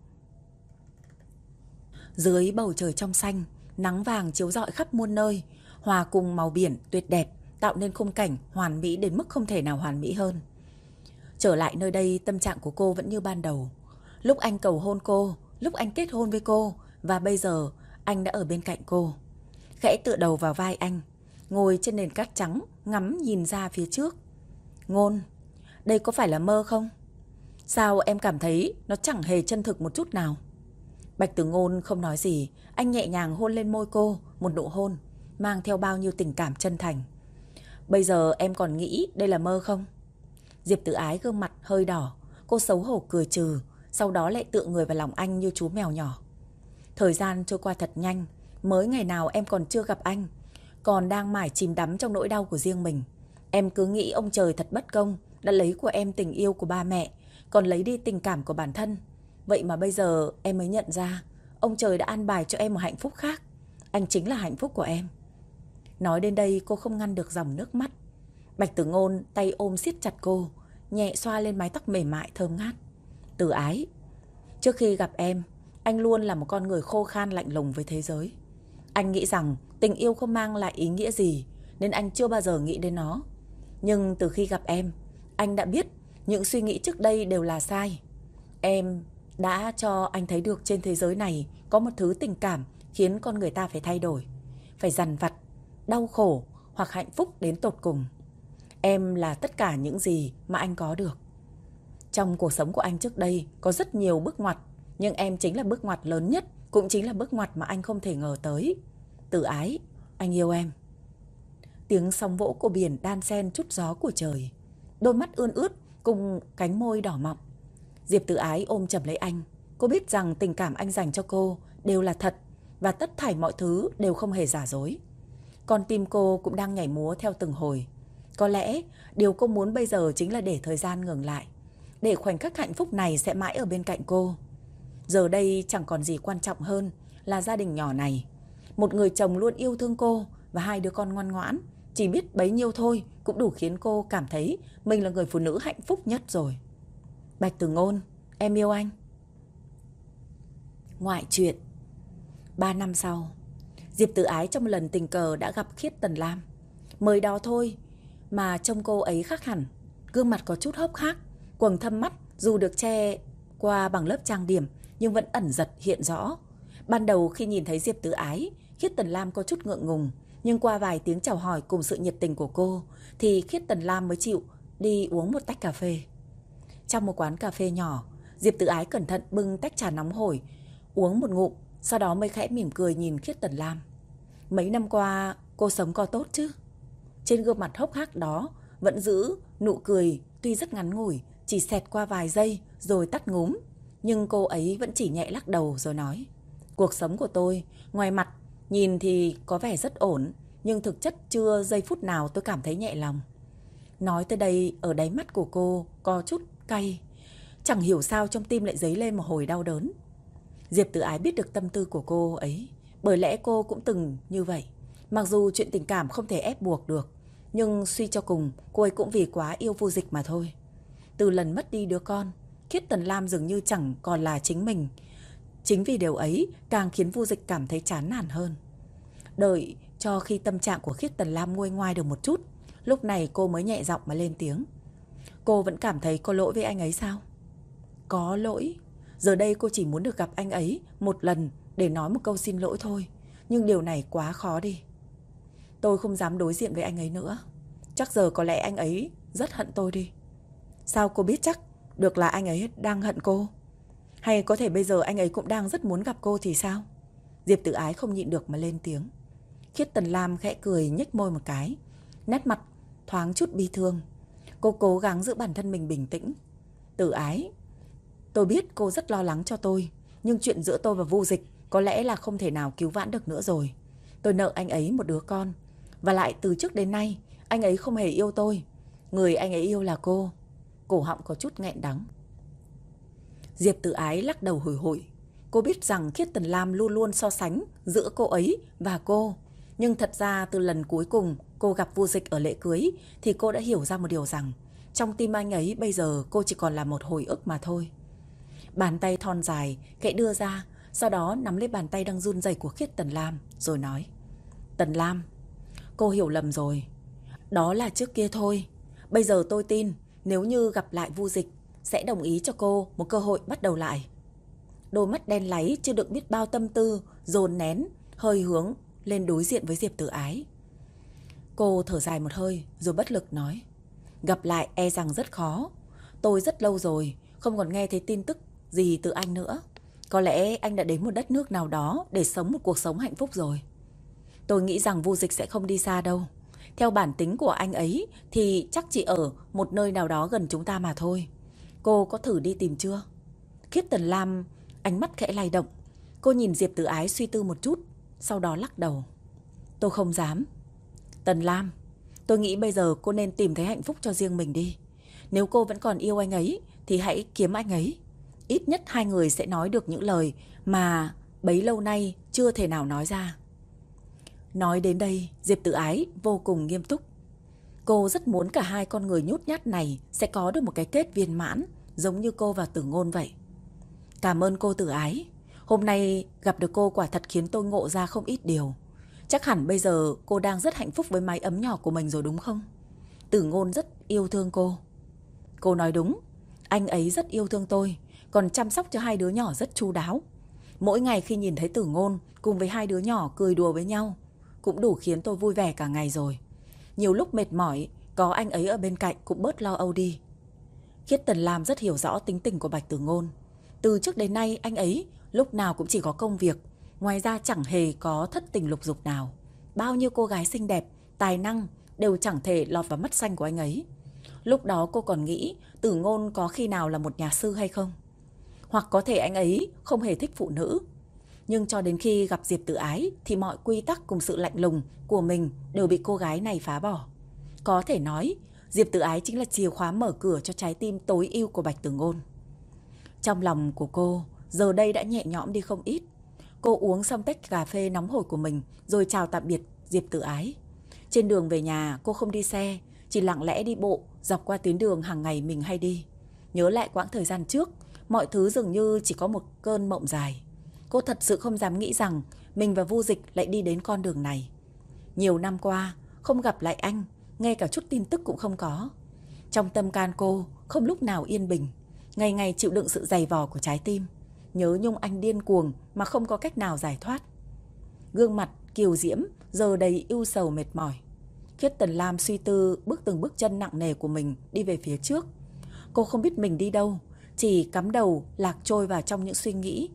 Dưới bầu trời trong xanh, nắng vàng chiếu rọi khắp muôn nơi, hòa cùng màu biển tuyệt đẹp, tạo nên khung cảnh hoàn mỹ đến mức không thể nào hoàn mỹ hơn. Trở lại nơi đây, tâm trạng của cô vẫn như ban đầu. Lúc anh cầu hôn cô, lúc anh kết hôn với cô, và bây giờ anh đã ở bên cạnh cô. Khẽ tựa đầu vào vai anh, ngồi trên nền cát trắng, ngắm nhìn ra phía trước. Ngôn, đây có phải là mơ không? Sao em cảm thấy nó chẳng hề chân thực một chút nào? Bạch Tử Ngôn không nói gì, anh nhẹ nhàng hôn lên môi cô, một nụ hôn mang theo bao nhiêu tình cảm chân thành. Bây giờ em còn nghĩ đây là mơ không? Diệp Tử Ái gương mặt hơi đỏ, cô xấu hổ cười trừ, sau đó lại tựa người vào lòng anh như chú mèo nhỏ. Thời gian trôi qua thật nhanh, mới ngày nào em còn chưa gặp anh, còn đang mải chìm đắm trong nỗi đau của riêng mình. Em cứ nghĩ ông trời thật bất công, đã lấy của em tình yêu của ba mẹ, còn lấy đi tình cảm của bản thân. Vậy mà bây giờ em mới nhận ra, ông trời đã an bài cho em một hạnh phúc khác. Anh chính là hạnh phúc của em. Nói đến đây cô không ngăn được dòng nước mắt. Bạch Tử Ngôn tay ôm siết chặt cô, nhẹ xoa lên mái tóc mềm mại thơm ngát. Tử Ái, trước khi gặp em, anh luôn là một con người khô khan lạnh lùng với thế giới. Anh nghĩ rằng tình yêu không mang lại ý nghĩa gì, nên anh chưa bao giờ nghĩ đến nó. Nhưng từ khi gặp em, anh đã biết những suy nghĩ trước đây đều là sai. Em đã cho anh thấy được trên thế giới này có một thứ tình cảm khiến con người ta phải thay đổi, phải dằn vặt, đau khổ hoặc hạnh phúc đến tột cùng. Em là tất cả những gì mà anh có được. Trong cuộc sống của anh trước đây có rất nhiều bước ngoặt, nhưng em chính là bước ngoặt lớn nhất, cũng chính là bước ngoặt mà anh không thể ngờ tới. Tử Ái, anh yêu em. Tiếng sóng vỗ của biển đan xen chút gió của trời, đôi mắt ươn ướt cùng cánh môi đỏ mọng. Diệp Tử Ái ôm chầm lấy anh. Cô biết rằng tình cảm anh dành cho cô đều là thật, và tất thảy mọi thứ đều không hề giả dối. Con tim cô cũng đang nhảy múa theo từng hồi. Có lẽ điều cô muốn bây giờ chính là để thời gian ngừng lại, để khoảnh khắc hạnh phúc này sẽ mãi ở bên cạnh cô. Giờ đây chẳng còn gì quan trọng hơn là gia đình nhỏ này. Một người chồng luôn yêu thương cô và hai đứa con ngoan ngoãn, chỉ biết bấy nhiêu thôi cũng đủ khiến cô cảm thấy mình là người phụ nữ hạnh phúc nhất rồi. Bạch Tử Ngôn, em yêu anh. Ngoại truyện. Ba năm sau, Diệp Tử Ái trong một lần tình cờ đã gặp Khiết Tần Lam. Mới đó thôi mà trông cô ấy khác hẳn. Gương mặt có chút hốc hác, quầng thâm mắt dù được che qua bằng lớp trang điểm nhưng vẫn ẩn giật hiện rõ. Ban đầu khi nhìn thấy Diệp Tử Ái, Khiết Tần Lam có chút ngượng ngùng, nhưng qua vài tiếng chào hỏi cùng sự nhiệt tình của cô thì Khiết Tần Lam mới chịu đi uống một tách cà phê. Trong một quán cà phê nhỏ, Diệp Tử Ái cẩn thận bưng tách trà nóng hổi, uống một ngụm Sau đó mới khẽ mỉm cười nhìn Khiết Tần Lam. Mấy năm qua cô sống có tốt chứ? Trên gương mặt hốc hác đó vẫn giữ nụ cười, tuy rất ngắn ngủi, chỉ xẹt qua vài giây rồi tắt ngúm. Nhưng cô ấy vẫn chỉ nhẹ lắc đầu rồi nói: Cuộc sống của tôi, ngoài mặt nhìn thì có vẻ rất ổn, nhưng thực chất chưa giây phút nào tôi cảm thấy nhẹ lòng. Nói tới đây, ở đáy mắt của cô có chút cay. Chẳng hiểu sao trong tim lại dấy lên một hồi đau đớn. Diệp Tử Ái biết được tâm tư của cô ấy, bởi lẽ cô cũng từng như vậy. Mặc dù chuyện tình cảm không thể ép buộc được, nhưng suy cho cùng cô ấy cũng vì quá yêu Vô Dịch mà thôi. Từ lần mất đi đứa con, Khiết Tần Lam dường như chẳng còn là chính mình. Chính vì điều ấy càng khiến Vô Dịch cảm thấy chán nản hơn. Đợi cho khi tâm trạng của Khiết Tần Lam nguôi ngoai được một chút, lúc này cô mới nhẹ giọng mà lên tiếng. Cô vẫn cảm thấy có lỗi với anh ấy sao? Có lỗi. Giờ đây cô chỉ muốn được gặp anh ấy một lần để nói một câu xin lỗi thôi. Nhưng điều này quá khó đi. Tôi không dám đối diện với anh ấy nữa. Chắc giờ có lẽ anh ấy rất hận tôi đi. Sao cô biết chắc được là anh ấy đang hận cô? Hay có thể bây giờ anh ấy cũng đang rất muốn gặp cô thì sao? Diệp Tử Ái không nhịn được mà lên tiếng. Khiết Tần Lam khẽ cười nhếch môi một cái, nét mặt thoáng chút bi thương. Cô cố gắng giữ bản thân mình bình tĩnh. Tử Ái, tôi biết cô rất lo lắng cho tôi, nhưng chuyện giữa tôi và Vô Dịch có lẽ là không thể nào cứu vãn được nữa rồi. Tôi nợ anh ấy một đứa con. Và lại từ trước đến nay anh ấy không hề yêu tôi. Người anh ấy yêu là cô. Cổ họng có chút nghẹn đắng. Diệp Tử Ái lắc đầu hủi hủi. Cô biết rằng Khiết Tần Lam luôn luôn so sánh giữa cô ấy và cô. Nhưng thật ra từ lần cuối cùng cô gặp Vô Dịch ở lễ cưới thì cô đã hiểu ra một điều rằng trong tim anh ấy bây giờ cô chỉ còn là một hồi ức mà thôi. Bàn tay thon dài khẽ đưa ra, sau đó nắm lấy bàn tay đang run rẩy của Khiết Tần Lam rồi nói: Tần Lam, cô hiểu lầm rồi. Đó là trước kia thôi. Bây giờ tôi tin nếu như gặp lại Vô Dịch sẽ đồng ý cho cô một cơ hội bắt đầu lại. Đôi mắt đen láy chưa được biết bao tâm tư dồn nén, hơi hướng lên đối diện với Diệp Tử Ái. Cô thở dài một hơi rồi bất lực nói: Gặp lại e rằng rất khó. Tôi rất lâu rồi không còn nghe thấy tin tức gì từ anh nữa. Có lẽ anh đã đến một đất nước nào đó để sống một cuộc sống hạnh phúc rồi. Tôi nghĩ rằng Vô Dịch sẽ không đi xa đâu. Theo bản tính của anh ấy thì chắc chỉ ở một nơi nào đó gần chúng ta mà thôi. Cô có thử đi tìm chưa? Khiết Tần Lam ánh mắt khẽ lay động. Cô nhìn Diệp Tử Ái suy tư một chút, sau đó lắc đầu. Tôi không dám. Tần Lam, tôi nghĩ bây giờ cô nên tìm thấy hạnh phúc cho riêng mình đi. Nếu cô vẫn còn yêu anh ấy thì hãy kiếm anh ấy. Ít nhất hai người sẽ nói được những lời mà bấy lâu nay chưa thể nào nói ra. Nói đến đây, Diệp Tử Ái vô cùng nghiêm túc. Cô rất muốn cả hai con người nhút nhát này sẽ có được một cái kết viên mãn, giống như cô và Tử Ngôn vậy. Cảm ơn cô Tử Ái. Hôm nay gặp được cô quả thật khiến tôi ngộ ra không ít điều. Chắc hẳn bây giờ cô đang rất hạnh phúc với mái ấm nhỏ của mình rồi đúng không? Tử Ngôn rất yêu thương cô. Cô nói đúng. Anh ấy rất yêu thương tôi, còn chăm sóc cho hai đứa nhỏ rất chu đáo. Mỗi ngày khi nhìn thấy Tử Ngôn cùng với hai đứa nhỏ cười đùa với nhau cũng đủ khiến tôi vui vẻ cả ngày rồi. Nhiều lúc mệt mỏi, có anh ấy ở bên cạnh cũng bớt lo âu đi. Khiết Tần Lam rất hiểu rõ tính tình của Bạch Tử Ngôn. Từ trước đến nay anh ấy lúc nào cũng chỉ có công việc, ngoài ra chẳng hề có thất tình lục dục nào. Bao nhiêu cô gái xinh đẹp, tài năng đều chẳng thể lọt vào mắt xanh của anh ấy. Lúc đó cô còn nghĩ Tử Ngôn có khi nào là một nhà sư hay không? Hoặc có thể anh ấy không hề thích phụ nữ. Nhưng cho đến khi gặp Diệp Tử Ái thì mọi quy tắc cùng sự lạnh lùng của mình đều bị cô gái này phá bỏ. Có thể nói Diệp Tử Ái chính là chìa khóa mở cửa cho trái tim tối ưu của Bạch Tử Ngôn. Trong lòng của cô giờ đây đã nhẹ nhõm đi không ít. Cô uống xong tách cà phê nóng hổi của mình rồi chào tạm biệt Diệp Tử Ái. Trên đường về nhà cô không đi xe, chỉ lặng lẽ đi bộ dọc qua tuyến đường hàng ngày mình hay đi. Nhớ lại quãng thời gian trước, mọi thứ dường như chỉ có một cơn mộng dài. Cô thật sự không dám nghĩ rằng mình và Vô Dịch lại đi đến con đường này. Nhiều năm qua không gặp lại anh, ngay cả chút tin tức cũng không có. Trong tâm can cô không lúc nào yên bình, ngày ngày chịu đựng sự dày vò của trái tim. Nhớ nhung anh điên cuồng mà không có cách nào giải thoát. Gương mặt kiều diễm giờ đầy ưu sầu mệt mỏi. Khiết Tần Lam suy tư bước từng bước chân nặng nề của mình đi về phía trước. Cô không biết mình đi đâu, chỉ cắm đầu lạc trôi vào trong những suy nghĩ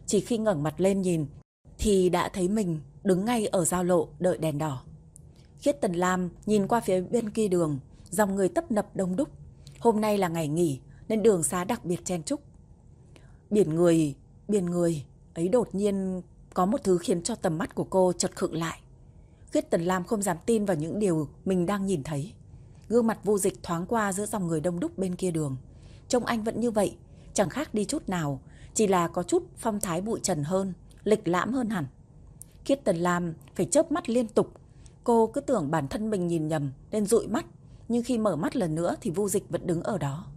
Chỉ khi ngẩng mặt lên nhìn thì đã thấy mình đứng ngay ở giao lộ đợi đèn đỏ. Khiết Tần Lam nhìn qua phía bên kia đường, dòng người tấp nập đông đúc. Hôm nay là ngày nghỉ nên đường xá đặc biệt chen chúc. Biển người, biển người ấy đột nhiên có một thứ khiến cho tầm mắt của cô chợt khựng lại. Khiết Tần Lam không dám tin vào những điều mình đang nhìn thấy. Gương mặt Vu Dịch thoáng qua giữa dòng người đông đúc bên kia đường. Trông anh vẫn như vậy, chẳng khác đi chút nào, chỉ là có chút phong thái bụi trần hơn, lịch lãm hơn hẳn. Khiết Tần Lam phải chớp mắt liên tục. Cô cứ tưởng bản thân mình nhìn nhầm nên dụi mắt, nhưng khi mở mắt lần nữa thì Vu Dịch vẫn đứng ở đó.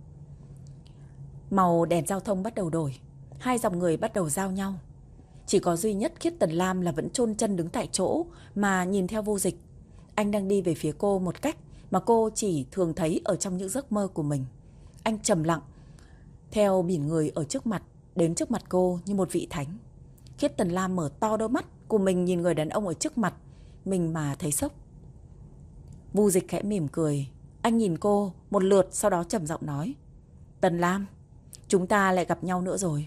Màu đèn giao thông bắt đầu đổi, hai dòng người bắt đầu giao nhau. Chỉ có duy nhất Khiết Tần Lam là vẫn chôn chân đứng tại chỗ mà nhìn theo Vu Dịch. Anh đang đi về phía cô một cách mà cô chỉ thường thấy ở trong những giấc mơ của mình. Anh trầm lặng theo biển người ở trước mặt, đến trước mặt cô như một vị thánh. Khiết Tần Lam mở to đôi mắt của mình nhìn người đàn ông ở trước mặt mình mà thấy sốc. Vu Dịch khẽ mỉm cười. Anh nhìn cô một lượt, sau đó trầm giọng nói: Tần Lam, chúng ta lại gặp nhau nữa rồi.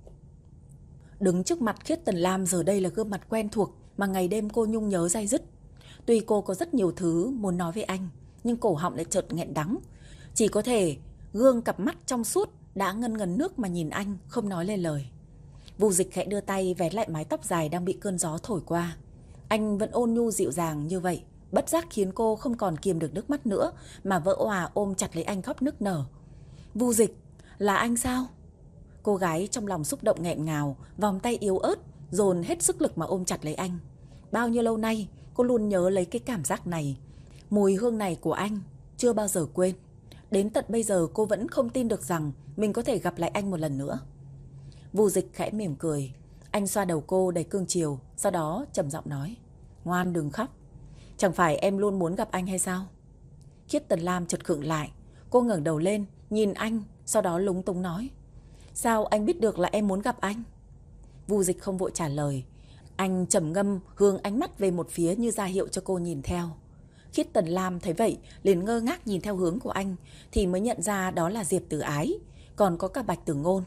Đứng trước mặt Khiết Tần Lam giờ đây là gương mặt quen thuộc mà ngày đêm cô nhung nhớ day dứt. Tuy cô có rất nhiều thứ muốn nói với anh, nhưng cổ họng lại chợt nghẹn đắng. Chỉ có thể gương cặp mắt trong suốt đã ngân ngấn nước mà nhìn anh, không nói lên lời. Vu Dịch khẽ đưa tay vén lại mái tóc dài đang bị cơn gió thổi qua. Anh vẫn ôn nhu dịu dàng như vậy, bất giác khiến cô không còn kiềm được nước mắt nữa mà vỡ òa ôm chặt lấy anh khóc nức nở. Vu Dịch, là anh sao? Cô gái trong lòng xúc động nghẹn ngào, vòng tay yếu ớt dồn hết sức lực mà ôm chặt lấy anh. Bao nhiêu lâu nay cô luôn nhớ lấy cái cảm giác này, mùi hương này của anh, chưa bao giờ quên. Đến tận bây giờ cô vẫn không tin được rằng mình có thể gặp lại anh một lần nữa. Vu Dịch khẽ mỉm cười. Anh xoa đầu cô đầy cương chiều, sau đó trầm giọng nói: Ngoan, đừng khóc. Chẳng phải em luôn muốn gặp anh hay sao? Khiết Tần Lam chợt khựng lại. Cô ngẩng đầu lên nhìn anh, sau đó lúng túng nói: Sao anh biết được là em muốn gặp anh? Vu Dịch không vội trả lời. Anh trầm ngâm hướng ánh mắt về một phía như ra hiệu cho cô nhìn theo. Khiết Tần Lam thấy vậy liền ngơ ngác nhìn theo hướng của anh, thì mới nhận ra đó là Diệp Tử Ái, còn có cả Bạch Tử Ngôn.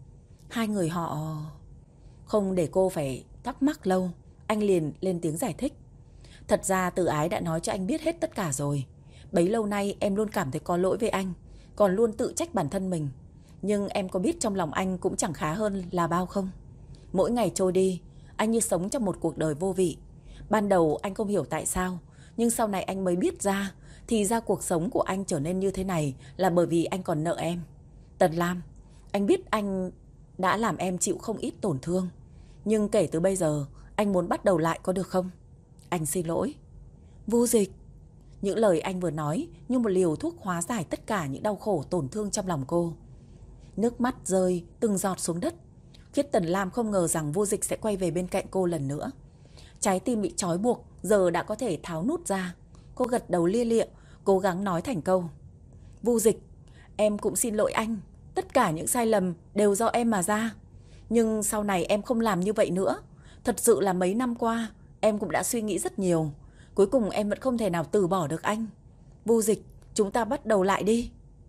Hai người họ... Không để cô phải thắc mắc lâu, anh liền lên tiếng giải thích. Thật ra Tử Ái đã nói cho anh biết hết tất cả rồi. Bấy lâu nay em luôn cảm thấy có lỗi với anh, còn luôn tự trách bản thân mình. Nhưng em có biết trong lòng anh cũng chẳng khá hơn là bao không? Mỗi ngày trôi đi, anh như sống trong một cuộc đời vô vị. Ban đầu anh không hiểu tại sao, nhưng sau này anh mới biết ra, thì ra cuộc sống của anh trở nên như thế này là bởi vì anh còn nợ em. Tần Lam, anh biết anh đã làm em chịu không ít tổn thương, nhưng kể từ bây giờ anh muốn bắt đầu lại có được không? Anh xin lỗi. Vu Dịch. Những lời anh vừa nói như một liều thuốc hóa giải tất cả những đau khổ tổn thương trong lòng cô. Nước mắt rơi từng giọt xuống đất. Khiết Tần Lam không ngờ rằng Vu Dịch sẽ quay về bên cạnh cô lần nữa. Trái tim bị trói buộc giờ đã có thể tháo nút ra. Cô gật đầu lia lịa, cố gắng nói thành câu: Vu Dịch, em cũng xin lỗi anh. Tất cả những sai lầm đều do em mà ra. Nhưng sau này em không làm như vậy nữa. Thật sự là mấy năm qua em cũng đã suy nghĩ rất nhiều. Cuối cùng em vẫn không thể nào từ bỏ được anh. Vu Dịch, chúng ta bắt đầu lại đi.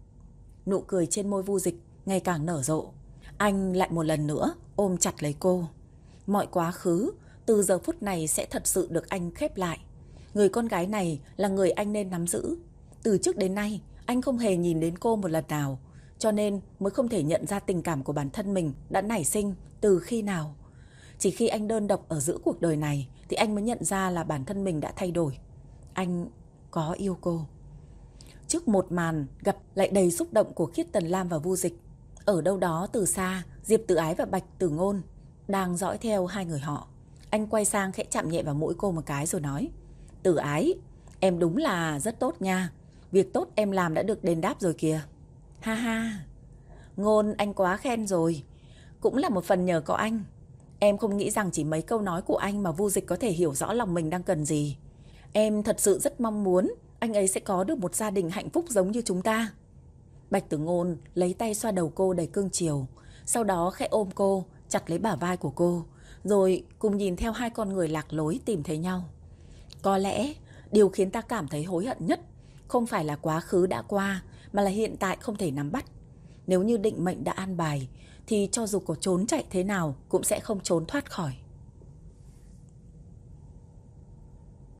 Nụ cười trên môi Vu Dịch ngày càng nở rộ. Anh lại một lần nữa ôm chặt lấy cô. Mọi quá khứ từ giờ phút này sẽ thật sự được anh khép lại. Người con gái này là người anh nên nắm giữ. Từ trước đến nay anh không hề nhìn đến cô một lần nào, cho nên mới không thể nhận ra tình cảm của bản thân mình đã nảy sinh từ khi nào. Chỉ khi anh đơn độc ở giữa cuộc đời này thì anh mới nhận ra là bản thân mình đã thay đổi. Anh có yêu cô. Trước một màn gặp lại đầy xúc động của Khiết Tần Lam và Vu Dịch, ở đâu đó từ xa, Diệp Tử Ái và Bạch Tử Ngôn đang dõi theo hai người họ. Anh quay sang khẽ chạm nhẹ vào mũi cô một cái rồi nói: Tử Ái, em đúng là rất tốt nha. Việc tốt em làm đã được đền đáp rồi kìa. Ha ha. Ngôn, anh quá khen rồi. Cũng là một phần nhờ có anh. Em không nghĩ rằng chỉ mấy câu nói của anh mà Vu Dịch có thể hiểu rõ lòng mình đang cần gì. Em thật sự rất mong muốn anh ấy sẽ có được một gia đình hạnh phúc giống như chúng ta. Bạch Tử Ngôn lấy tay xoa đầu cô đầy cương chiều, sau đó khẽ ôm cô, chặt lấy bả vai của cô, rồi cùng nhìn theo hai con người lạc lối tìm thấy nhau. Có lẽ điều khiến ta cảm thấy hối hận nhất không phải là quá khứ đã qua, mà là hiện tại không thể nắm bắt. Nếu như định mệnh đã an bài, thì cho dù có trốn chạy thế nào cũng sẽ không trốn thoát khỏi.